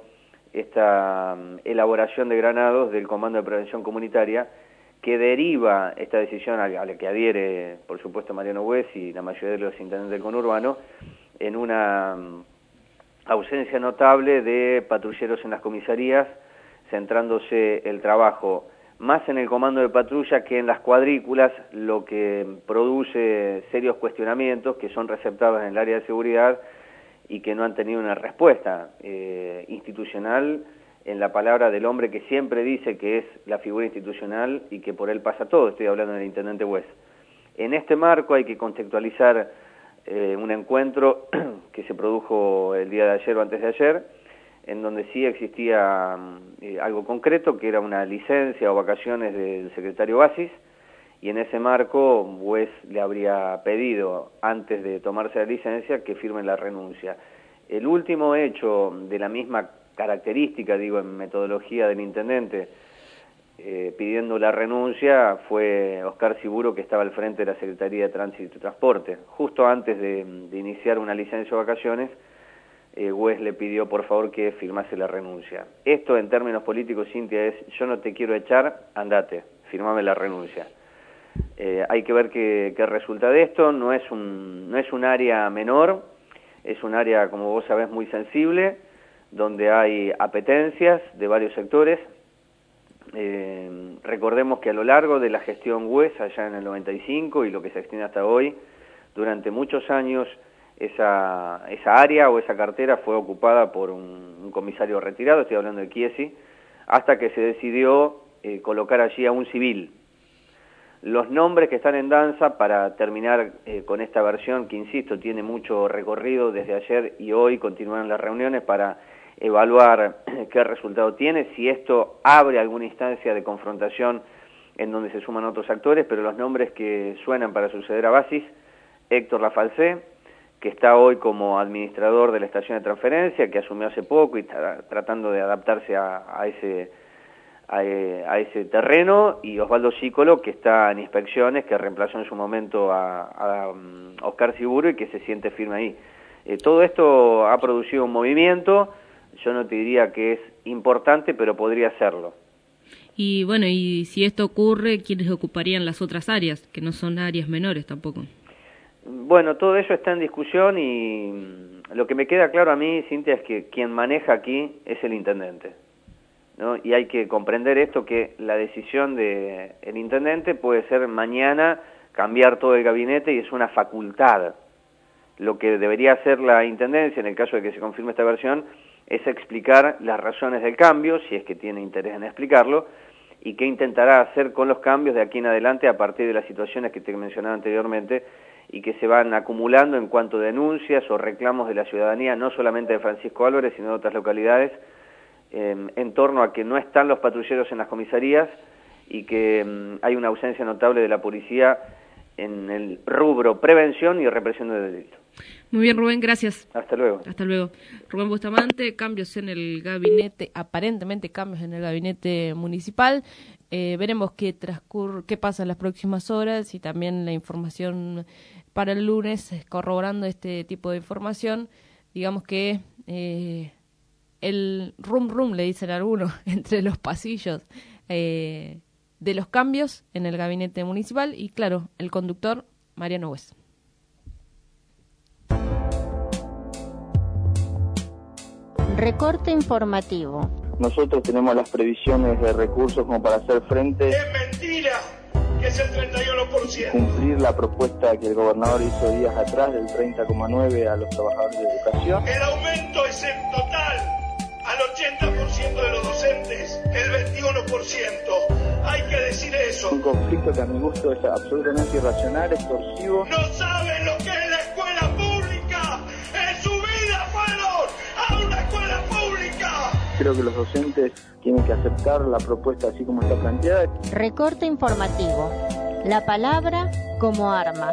esta elaboración de granados del Comando de Prevención Comunitaria, que deriva esta decisión a la que adhiere, por supuesto, Mariano Bues y la mayoría de los intendentes del conurbano, en una ausencia notable de patrulleros en las comisarías, centrándose el trabajo más en el comando de patrulla que en las cuadrículas, lo que produce serios cuestionamientos que son receptados en el área de seguridad y que no han tenido una respuesta institucional en la palabra del hombre que siempre dice que es la figura institucional y que por él pasa todo. Estoy hablando del intendente Bues. En este marco hay que contextualizar un encuentro que se produjo el día de ayer o antes de ayer, en donde sí existía algo concreto, que era una licencia o vacaciones del secretario Basis, y en ese marco Bues le habría pedido, antes de tomarse la licencia, que firmen la renuncia. El último hecho de la misma característica, digo, en metodología del intendente, pidiendo la renuncia, fue Oscar Siburo, que estaba al frente de la Secretaría de Tránsito y Transporte. Justo antes de iniciar una licencia o vacaciones, Bues le pidió por favor que firmase la renuncia. Esto en términos políticos, Cintia, es: yo no te quiero echar, andate, firmame la renuncia. Hay que ver qué resulta de esto. No es un área menor, es un área, como vos sabés, muy sensible, donde hay apetencias de varios sectores. Recordemos que a lo largo de la gestión Bues, allá en el 95 y lo que se extiende hasta hoy, durante muchos años esa área o esa cartera fue ocupada por un comisario retirado, estoy hablando de Chiesi, hasta que se decidió colocar allí a un civil. Los nombres que están en danza, para terminar con esta versión que, insisto, tiene mucho recorrido desde ayer y hoy, continúan las reuniones para evaluar qué resultado tiene, si esto abre alguna instancia de confrontación en donde se suman otros actores, pero los nombres que suenan para suceder a Basis: Héctor Lafalcé, que está hoy como administrador de la estación de transferencia, que asumió hace poco y está tratando de adaptarse a ese terreno, y Osvaldo Cícolo, que está en inspecciones, que reemplazó en su momento a Oscar Siburo y que se siente firme ahí. Todo esto ha producido un movimiento. Yo no te diría que es importante, pero podría serlo. Y bueno, y si esto ocurre, ¿quiénes ocuparían las otras áreas? Que no son áreas menores tampoco. Bueno, todo eso está en discusión y lo que me queda claro a mí, Cintia, es que quien maneja aquí es el intendente, ¿no? Y hay que comprender esto, que la decisión del intendente puede ser mañana cambiar todo el gabinete y es una facultad. Lo que debería hacer la Intendencia, en el caso de que se confirme esta versión, es explicar las razones del cambio, si es que tiene interés en explicarlo, y qué intentará hacer con los cambios de aquí en adelante a partir de las situaciones que te mencionaba anteriormente y que se van acumulando en cuanto a denuncias o reclamos de la ciudadanía, no solamente de Francisco Álvarez, sino de otras localidades, en torno a que no están los patrulleros en las comisarías y que hay una ausencia notable de la policía en el rubro prevención y represión de delitos. Muy bien, Rubén, gracias. Hasta luego. Hasta luego. Rubén Bustamante, cambios en el gabinete, aparentemente cambios en el gabinete municipal. Veremos qué pasa en las próximas horas y también la información para el lunes, corroborando este tipo de información. Digamos que el rum, le dicen algunos, entre los pasillos de los cambios en el gabinete municipal y, claro, el conductor, Mariano Hues. Recorte informativo. Nosotros tenemos las previsiones de recursos como para hacer frente. ¡Es mentira! Que es el 31%. Cumplir la propuesta que el gobernador hizo días atrás del 30,9% a los trabajadores de educación. El aumento es en total al 80% de los docentes, el 21%. Hay que decir eso. Un conflicto que a mi gusto es absolutamente irracional, extorsivo. No saben lo que es la escuela pública. En su vida fueron a una escuela pública. Creo que los docentes tienen que aceptar la propuesta así como está planteada. Recorte informativo. La palabra como arma.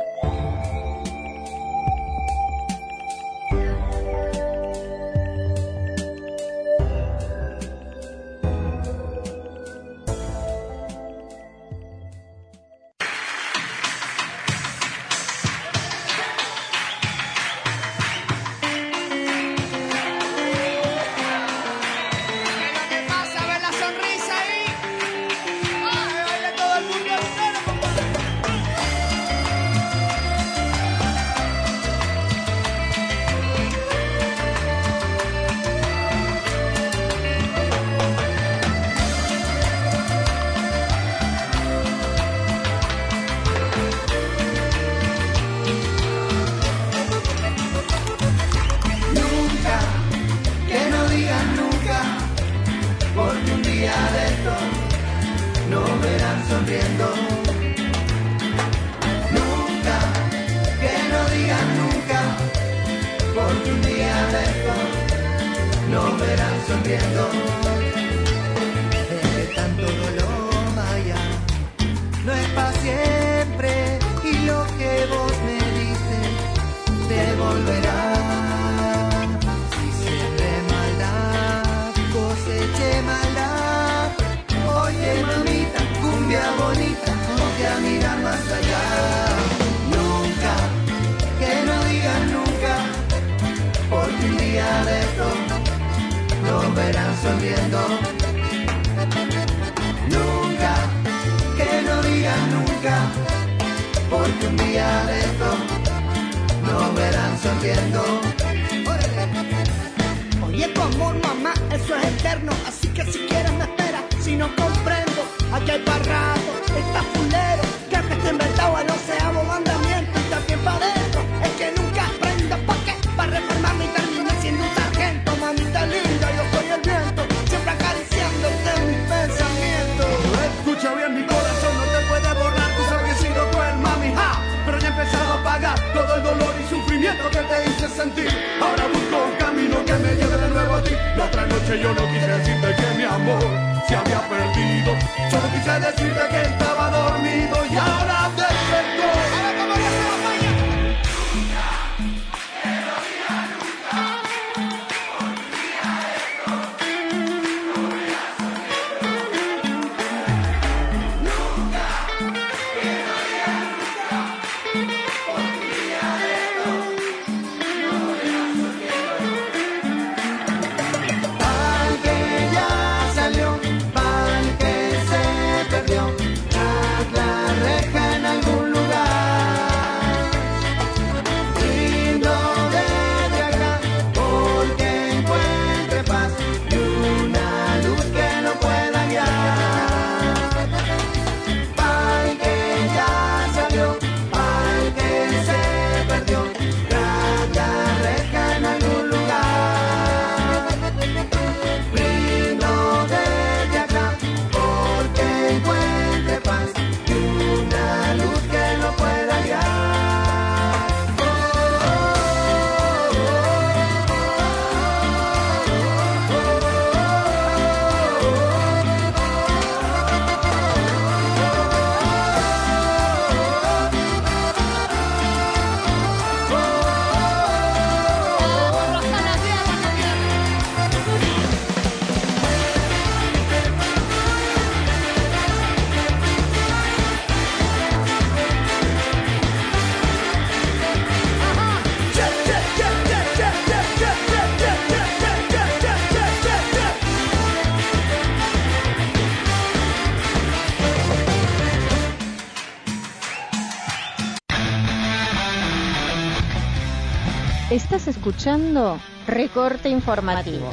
Estás escuchando Recorte Informativo.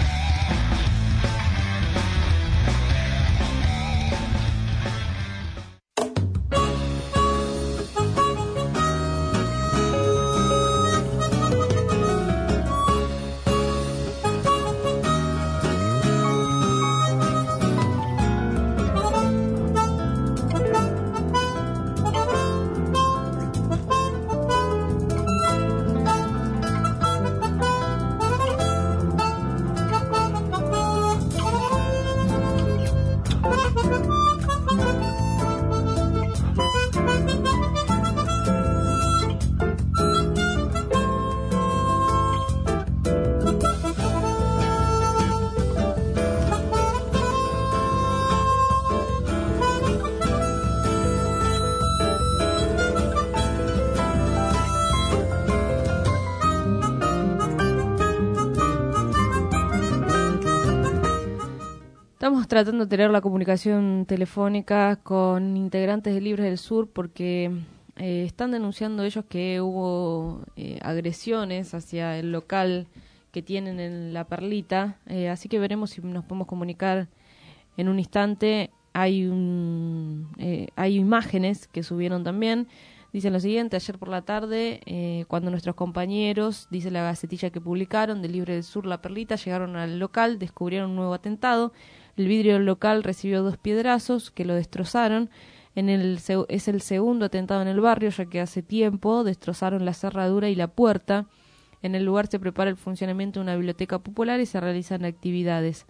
Estamos tratando de tener la comunicación telefónica con integrantes de Libres del Sur porque están denunciando ellos que hubo agresiones hacia el local que tienen en La Perlita, así que veremos si nos podemos comunicar en un instante. Hay imágenes que subieron también. Dicen lo siguiente: ayer por la tarde, cuando nuestros compañeros, dice la gacetilla que publicaron, de Libre del Sur La Perlita, llegaron al local, descubrieron un nuevo atentado. El vidrio del local recibió 2 piedrazos que lo destrozaron. Es el segundo atentado en el barrio, ya que hace tiempo destrozaron la cerradura y la puerta. En el lugar se prepara el funcionamiento de una biblioteca popular y se realizan actividades.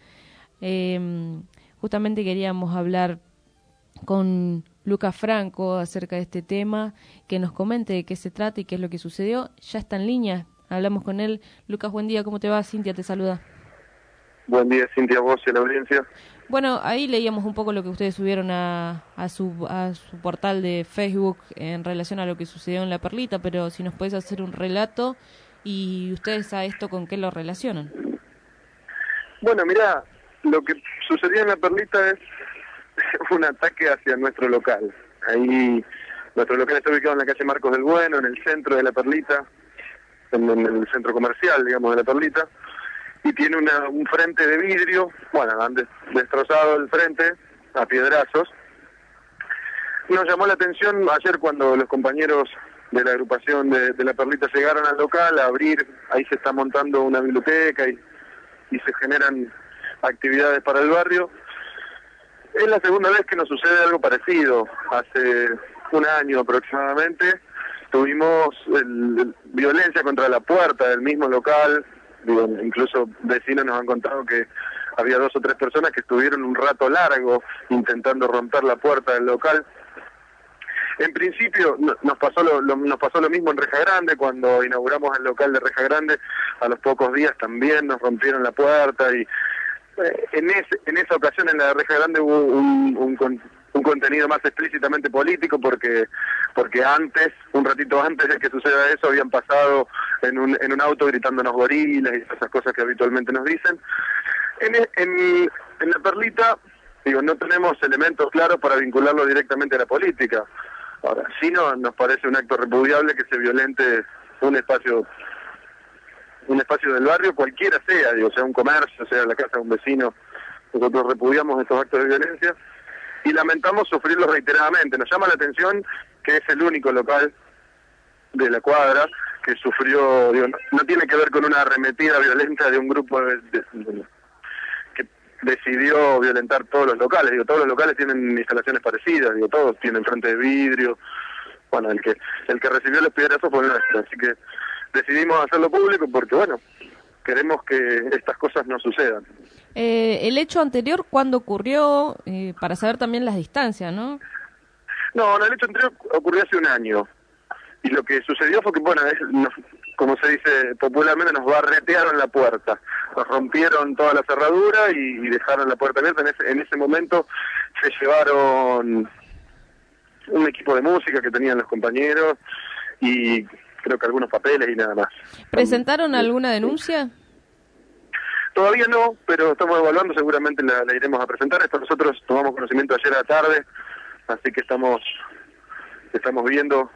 Justamente queríamos hablar con Lucas Franco acerca de este tema, que nos comente de qué se trata y qué es lo que sucedió. Ya está en línea, hablamos con él. Lucas, buen día, ¿cómo te va? Cintia te saluda. Buen día, Cintia, vos y a la audiencia. Bueno, ahí leíamos un poco lo que ustedes subieron a su portal de Facebook en relación a lo que sucedió en La Perlita, pero si nos puedes hacer un relato y ustedes a esto con qué lo relacionan. Bueno, mirá, lo que sucedió en La Perlita es un ataque hacia nuestro local. Ahí, nuestro local está ubicado en la calle Marcos del Bueno, en el centro de La Perlita, en el centro comercial, digamos, de La Perlita, y tiene un frente de vidrio. Bueno, han destrozado el frente a piedrazos. Nos llamó la atención ayer cuando los compañeros de la agrupación de La Perlita llegaron al local a abrir. Ahí se está montando una biblioteca y se generan actividades para el barrio. Es la segunda vez que nos sucede algo parecido. Hace un año aproximadamente tuvimos violencia contra la puerta del mismo local. Digo, incluso vecinos nos han contado que había 2 o 3 personas que estuvieron un rato largo intentando romper la puerta del local. En principio nos pasó lo mismo en Reja Grande. Cuando inauguramos el local de Reja Grande, a los pocos días también nos rompieron la puerta, y en esa ocasión en la de Reja Grande hubo un contenido más explícitamente político, porque antes, un ratito antes de que suceda eso, habían pasado en un auto gritándonos gorilas y esas cosas que habitualmente nos dicen. En La Perlita, digo, no tenemos elementos claros para vincularlo directamente a la política. Ahora, sí nos parece un acto repudiable que se violente un espacio del barrio, cualquiera sea, digo, sea un comercio, sea la casa de un vecino. Nosotros repudiamos estos actos de violencia y lamentamos sufrirlos reiteradamente. Nos llama la atención que es el único local de la cuadra que sufrió, digo, no tiene que ver con una arremetida violenta de un grupo que decidió violentar todos los locales. Digo, todos los locales tienen instalaciones parecidas, digo, todos tienen frente de vidrio. Bueno, el que recibió los piedrazos fue nuestro, así que decidimos hacerlo público porque, bueno, queremos que estas cosas no sucedan. El hecho anterior, ¿cuándo ocurrió? Para saber también las distancias, ¿no? No, el hecho anterior ocurrió hace un año. Y lo que sucedió fue que, bueno, como se dice popularmente, nos barretearon la puerta. Nos rompieron toda la cerradura y dejaron la puerta abierta. En ese momento se llevaron un equipo de música que tenían los compañeros y creo que algunos papeles y nada más. ¿Presentaron alguna denuncia? Todavía no, pero estamos evaluando, seguramente la iremos a presentar. Esto nosotros tomamos conocimiento ayer a la tarde, así que estamos viendo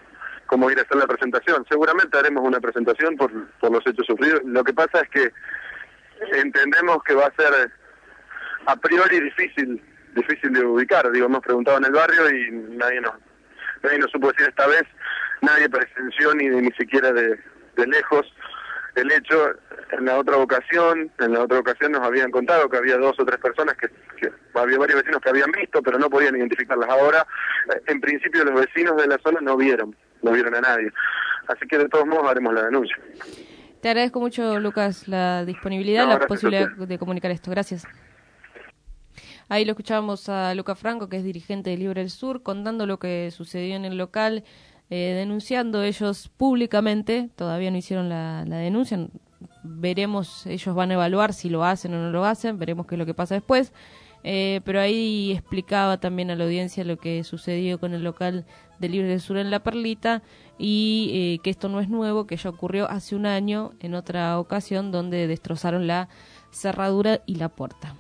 cómo ir a hacer la presentación. Seguramente haremos una presentación por los hechos sufridos. Lo que pasa es que entendemos que va a ser a priori difícil de ubicar. Digo, hemos preguntado en el barrio y nadie nos supo decir esta vez, nadie presenció ni siquiera de lejos el hecho. En la otra ocasión nos habían contado que había 2 o 3 personas que había varios vecinos que habían visto, pero no podían identificarlas. Ahora, en principio, los vecinos de la zona no vieron a nadie. Así que de todos modos haremos la denuncia. Te agradezco mucho, Lucas, la disponibilidad, la posibilidad de comunicar esto. Gracias. Ahí lo escuchábamos a Lucas Franco, que es dirigente de Libre del Sur, contando lo que sucedió en el local, denunciando ellos públicamente. Todavía no hicieron la denuncia. Veremos, ellos van a evaluar si lo hacen o no lo hacen, veremos qué es lo que pasa después. Pero ahí explicaba también a la audiencia lo que sucedió con el local de Libre del Sur en La Perlita y que esto no es nuevo, que ya ocurrió hace un año en otra ocasión donde destrozaron la cerradura y la puerta.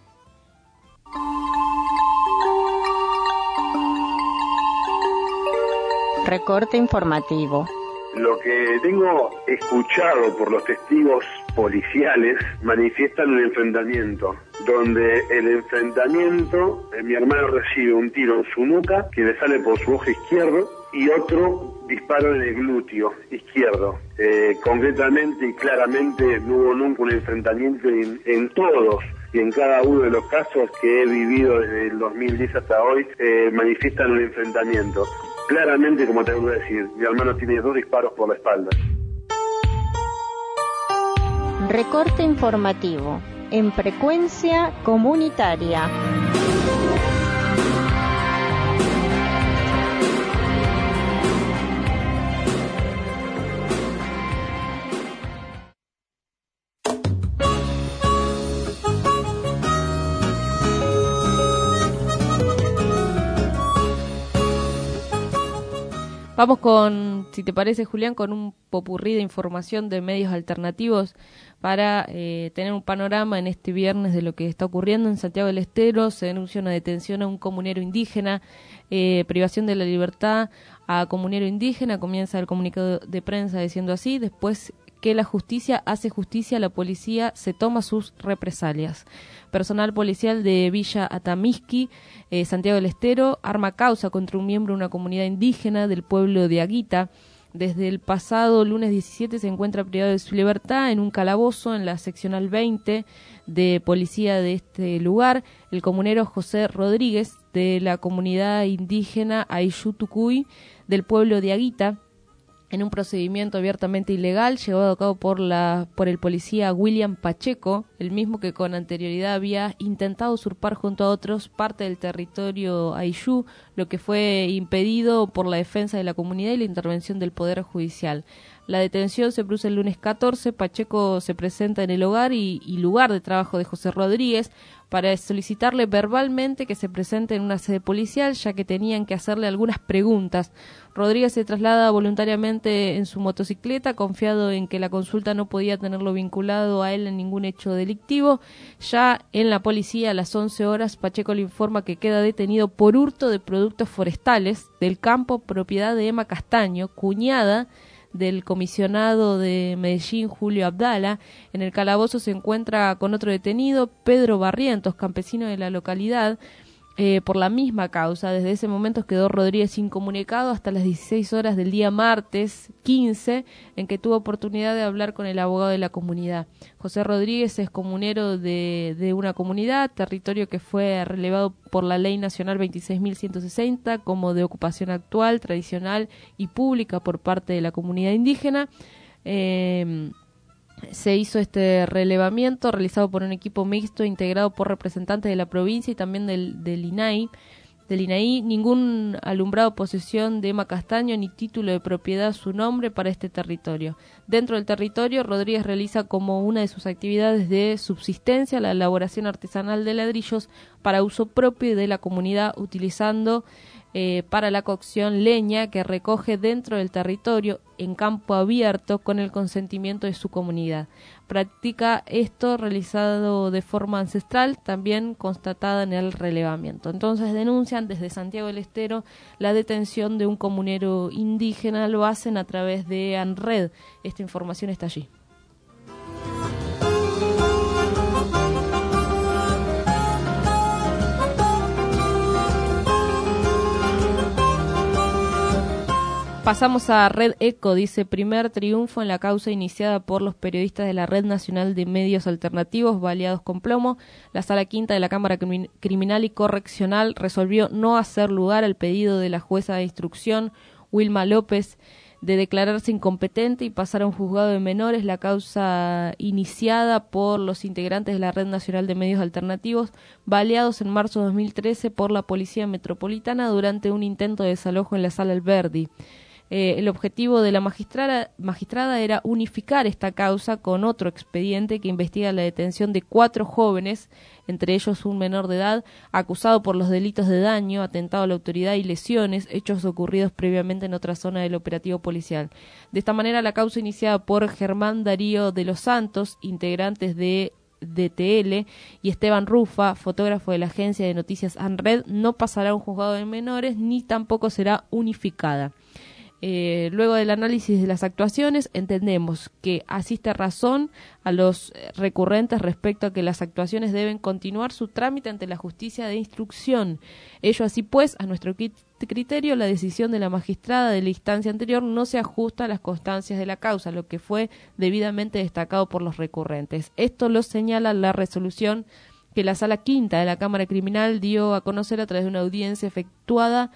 Recorte informativo. Lo que tengo escuchado por los testigos policiales manifiestan un enfrentamiento, donde mi hermano recibe un tiro en su nuca que le sale por su ojo izquierdo y otro disparo en el glúteo izquierdo. Concretamente y claramente no hubo nunca un enfrentamiento en todos y en cada uno de los casos que he vivido desde el 2010 hasta hoy, manifiestan un enfrentamiento. Claramente, como te voy a decir, mi hermano tiene 2 disparos por la espalda. Recorte informativo en frecuencia comunitaria. Vamos con, si te parece, Julián, con un popurrí de información de medios alternativos para tener un panorama en este viernes de lo que está ocurriendo en Santiago del Estero. Se denuncia una detención a un comunero indígena, privación de la libertad a comunero indígena. Comienza el comunicado de prensa diciendo así: después que la justicia hace justicia, la policía se toma sus represalias. Personal policial de Villa Atamisqui, Santiago del Estero, arma causa contra un miembro de una comunidad indígena del pueblo de Aguita. Desde el pasado lunes 17 se encuentra privado de su libertad en un calabozo en la seccional 20 de policía de este lugar. El comunero José Rodríguez, de la comunidad indígena Ayllu Tucuy, del pueblo de Aguita, en un procedimiento abiertamente ilegal llevado a cabo por el policía William Pacheco, el mismo que con anterioridad había intentado usurpar junto a otros parte del territorio Ayllu, lo que fue impedido por la defensa de la comunidad y la intervención del Poder Judicial. La detención se produce el lunes 14. Pacheco se presenta en el hogar y lugar de trabajo de José Rodríguez para solicitarle verbalmente que se presente en una sede policial, ya que tenían que hacerle algunas preguntas. Rodríguez se traslada voluntariamente en su motocicleta, confiado en que la consulta no podía tenerlo vinculado a él en ningún hecho delictivo. Ya en la policía, a las 11 horas, Pacheco le informa que queda detenido por hurto de productos forestales del campo propiedad de Emma Castaño, cuñada del comisionado de Medellín, Julio Abdala. En el calabozo se encuentra con otro detenido, Pedro Barrientos, campesino de la localidad, por la misma causa. Desde ese momento quedó Rodríguez incomunicado hasta las 16 horas del día martes 15, en que tuvo oportunidad de hablar con el abogado de la comunidad. José Rodríguez es comunero de una comunidad, territorio que fue relevado por la Ley Nacional 26.160 como de ocupación actual, tradicional y pública por parte de la comunidad indígena. Se hizo este relevamiento realizado por un equipo mixto integrado por representantes de la provincia y también del INAI. Ningún alumbrado, posesión de Emma Castaño ni título de propiedad a su nombre para este territorio. Dentro del territorio, Rodríguez realiza como una de sus actividades de subsistencia la elaboración artesanal de ladrillos para uso propio de la comunidad, utilizando para la cocción leña que recoge dentro del territorio en campo abierto con el consentimiento de su comunidad. Practica esto realizado de forma ancestral, también constatada en el relevamiento. Entonces denuncian desde Santiago del Estero la detención de un comunero indígena, lo hacen a través de ANRED. Esta información está allí. Pasamos a Red Eco, dice: primer triunfo en la causa iniciada por los periodistas de la Red Nacional de Medios Alternativos baleados con plomo. La Sala Quinta de la Cámara Criminal y Correccional resolvió no hacer lugar al pedido de la jueza de instrucción, Wilma López, de declararse incompetente y pasar a un juzgado de menores la causa iniciada por los integrantes de la Red Nacional de Medios Alternativos baleados en marzo de 2013 por la Policía Metropolitana durante un intento de desalojo en la Sala Alberdi. El objetivo de la magistrada era unificar esta causa con otro expediente que investiga la detención de 4 jóvenes, entre ellos un menor de edad, acusado por los delitos de daño, atentado a la autoridad y lesiones, hechos ocurridos previamente en otra zona del operativo policial. De esta manera, la causa iniciada por Germán Darío de los Santos, integrantes de DTL, y Esteban Rufa, fotógrafo de la agencia de noticias ANRED, no pasará a un juzgado de menores ni tampoco será unificada. Luego del análisis de las actuaciones, entendemos que asiste razón a los recurrentes respecto a que las actuaciones deben continuar su trámite ante la justicia de instrucción. Ello así pues, a nuestro criterio, la decisión de la magistrada de la instancia anterior no se ajusta a las constancias de la causa, lo que fue debidamente destacado por los recurrentes. Esto lo señala la resolución que la Sala Quinta de la Cámara Criminal dio a conocer a través de una audiencia efectuada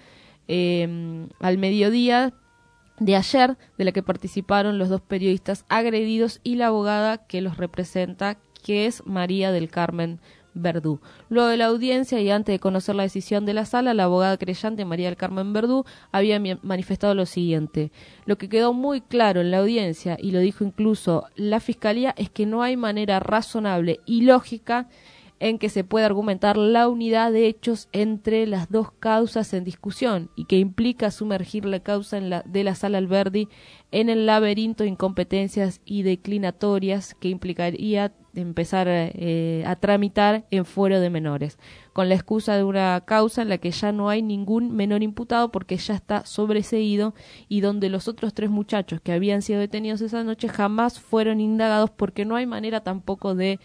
al mediodía de ayer, de la que participaron los 2 periodistas agredidos y la abogada que los representa, que es María del Carmen Verdú. Luego de la audiencia y antes de conocer la decisión de la sala, la abogada creyente María del Carmen Verdú había manifestado lo siguiente: lo que quedó muy claro en la audiencia, y lo dijo incluso la Fiscalía, es que no hay manera razonable y lógica en que se pueda argumentar la unidad de hechos entre las 2 causas en discusión y que implica sumergir la causa de la Sala Alberdi en el laberinto de incompetencias y declinatorias que implicaría empezar a tramitar en fuero de menores, con la excusa de una causa en la que ya no hay ningún menor imputado porque ya está sobreseído y donde los otros 3 muchachos que habían sido detenidos esa noche jamás fueron indagados porque no hay manera tampoco de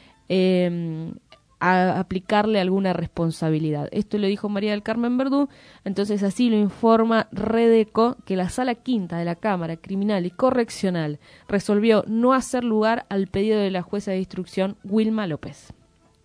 a aplicarle alguna responsabilidad. Esto lo dijo María del Carmen Verdú. Entonces así lo informa Red Eco, que la Sala Quinta de la Cámara Criminal y Correccional resolvió no hacer lugar al pedido de la jueza de instrucción Wilma López.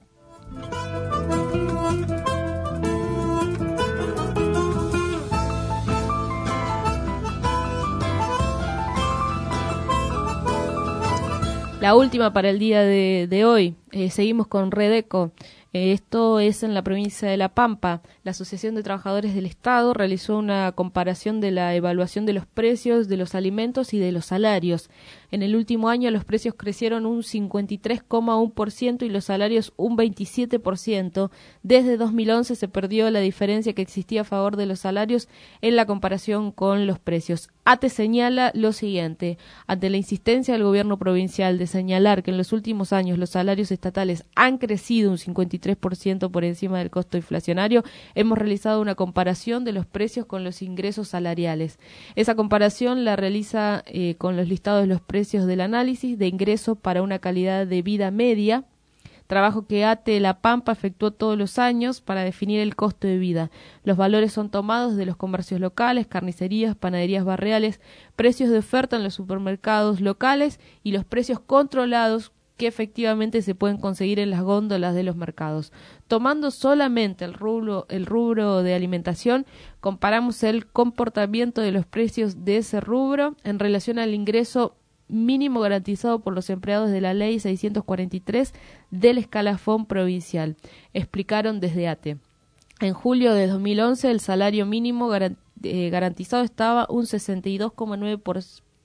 La última para el día de hoy, seguimos con Red Eco. Esto es en la provincia de La Pampa. La Asociación de Trabajadores del Estado realizó una comparación de la evaluación de los precios de los alimentos y de los salarios. En el último año los precios crecieron un 53,1% y los salarios un 27%. Desde 2011 se perdió la diferencia que existía a favor de los salarios en la comparación con los precios. ATE señala lo siguiente: ante la insistencia del gobierno provincial de señalar que en los últimos años los salarios estatales han crecido un 53% por encima del costo inflacionario, hemos realizado una comparación de los precios con los ingresos salariales. Esa comparación la realiza con los listados de los precios del análisis de ingreso para una calidad de vida media, trabajo que ATE La Pampa efectuó todos los años para definir el costo de vida. Los valores son tomados de los comercios locales, carnicerías, panaderías barriales, precios de oferta en los supermercados locales y los precios controlados que efectivamente se pueden conseguir en las góndolas de los mercados. Tomando solamente el rubro de alimentación, comparamos el comportamiento de los precios de ese rubro en relación al ingreso mínimo garantizado por los empleados de la Ley 643 del escalafón provincial, explicaron desde ATE. En julio de 2011 el salario mínimo garantizado estaba un 62,9%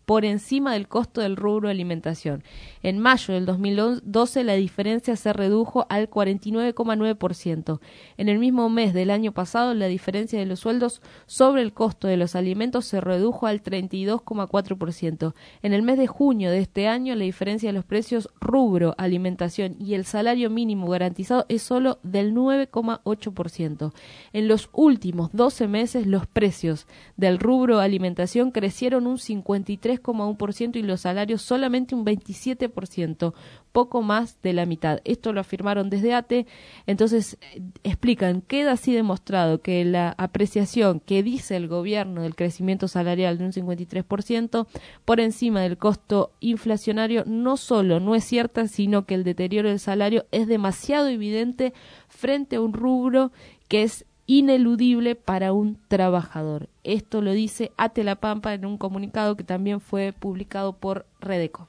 por encima del costo del rubro alimentación. En mayo del 2012 la diferencia se redujo al 49,9%. En el mismo mes del año pasado la diferencia de los sueldos sobre el costo de los alimentos se redujo al 32,4%. En el mes de junio de este año la diferencia de los precios rubro alimentación y el salario mínimo garantizado es solo del 9,8%. En los últimos 12 meses los precios del rubro alimentación crecieron un 53,1% y los salarios solamente un 27%, poco más de la mitad. Esto lo afirmaron desde ATE. Entonces explican, queda así demostrado que la apreciación que dice el gobierno del crecimiento salarial de un 53% por encima del costo inflacionario no solo no es cierta, sino que el deterioro del salario es demasiado evidente frente a un rubro que es ineludible para un trabajador. Esto lo dice ATE La Pampa en un comunicado que también fue publicado por Redeco.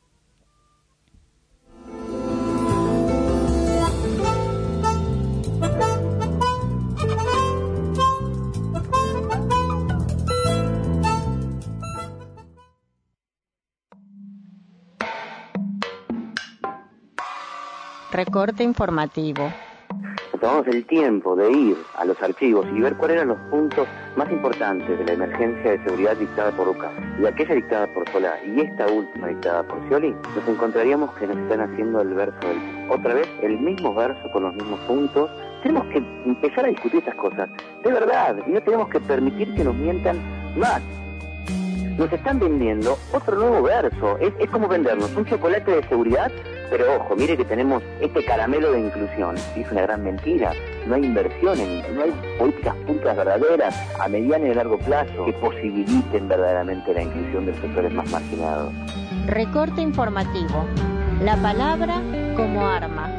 Recorte informativo. Tomamos el tiempo de ir a los archivos y ver cuáles eran los puntos más importantes de la emergencia de seguridad dictada por UCA y aquella dictada por Solá y esta última dictada por Scioli, nos encontraríamos que nos están haciendo el verso otra vez el mismo verso con los mismos puntos. Tenemos que empezar a discutir estas cosas de verdad y no tenemos que permitir que nos mientan más. Nos están vendiendo otro nuevo verso. Es como vendernos un chocolate de seguridad, pero ojo, mire que tenemos este caramelo de inclusión. Es una gran mentira. No hay inversiones, no hay políticas públicas verdaderas a mediano y a largo plazo que posibiliten verdaderamente la inclusión de los sectores más marginados. Recorte informativo. La palabra como arma.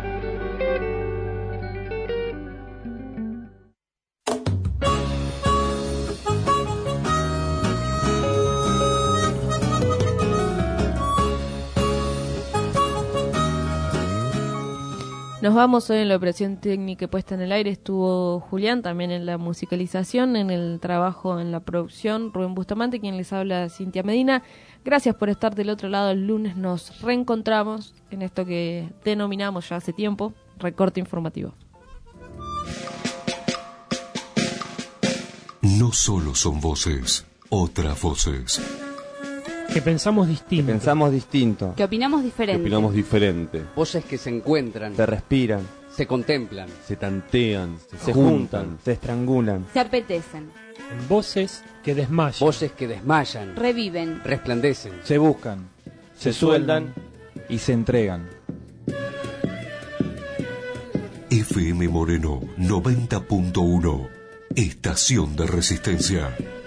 Nos vamos hoy en la operación técnica puesta en el aire. Estuvo Julián también en la musicalización, en el trabajo, en la producción, Rubén Bustamante, quien les habla, Cintia Medina. Gracias por estar del otro lado. El lunes nos reencontramos en esto que denominamos ya hace tiempo recorte informativo. No solo son voces, otras voces. Que pensamos distinto. Que opinamos diferente. Voces que se encuentran. Se respiran. Se contemplan. Se tantean. Se juntan. Se estrangulan. Se apetecen. Voces que desmayan. Voces que desmayan. Reviven. Resplandecen. Se buscan. Se sueldan. Y se entregan. FM Moreno 90.1. Estación de Resistencia.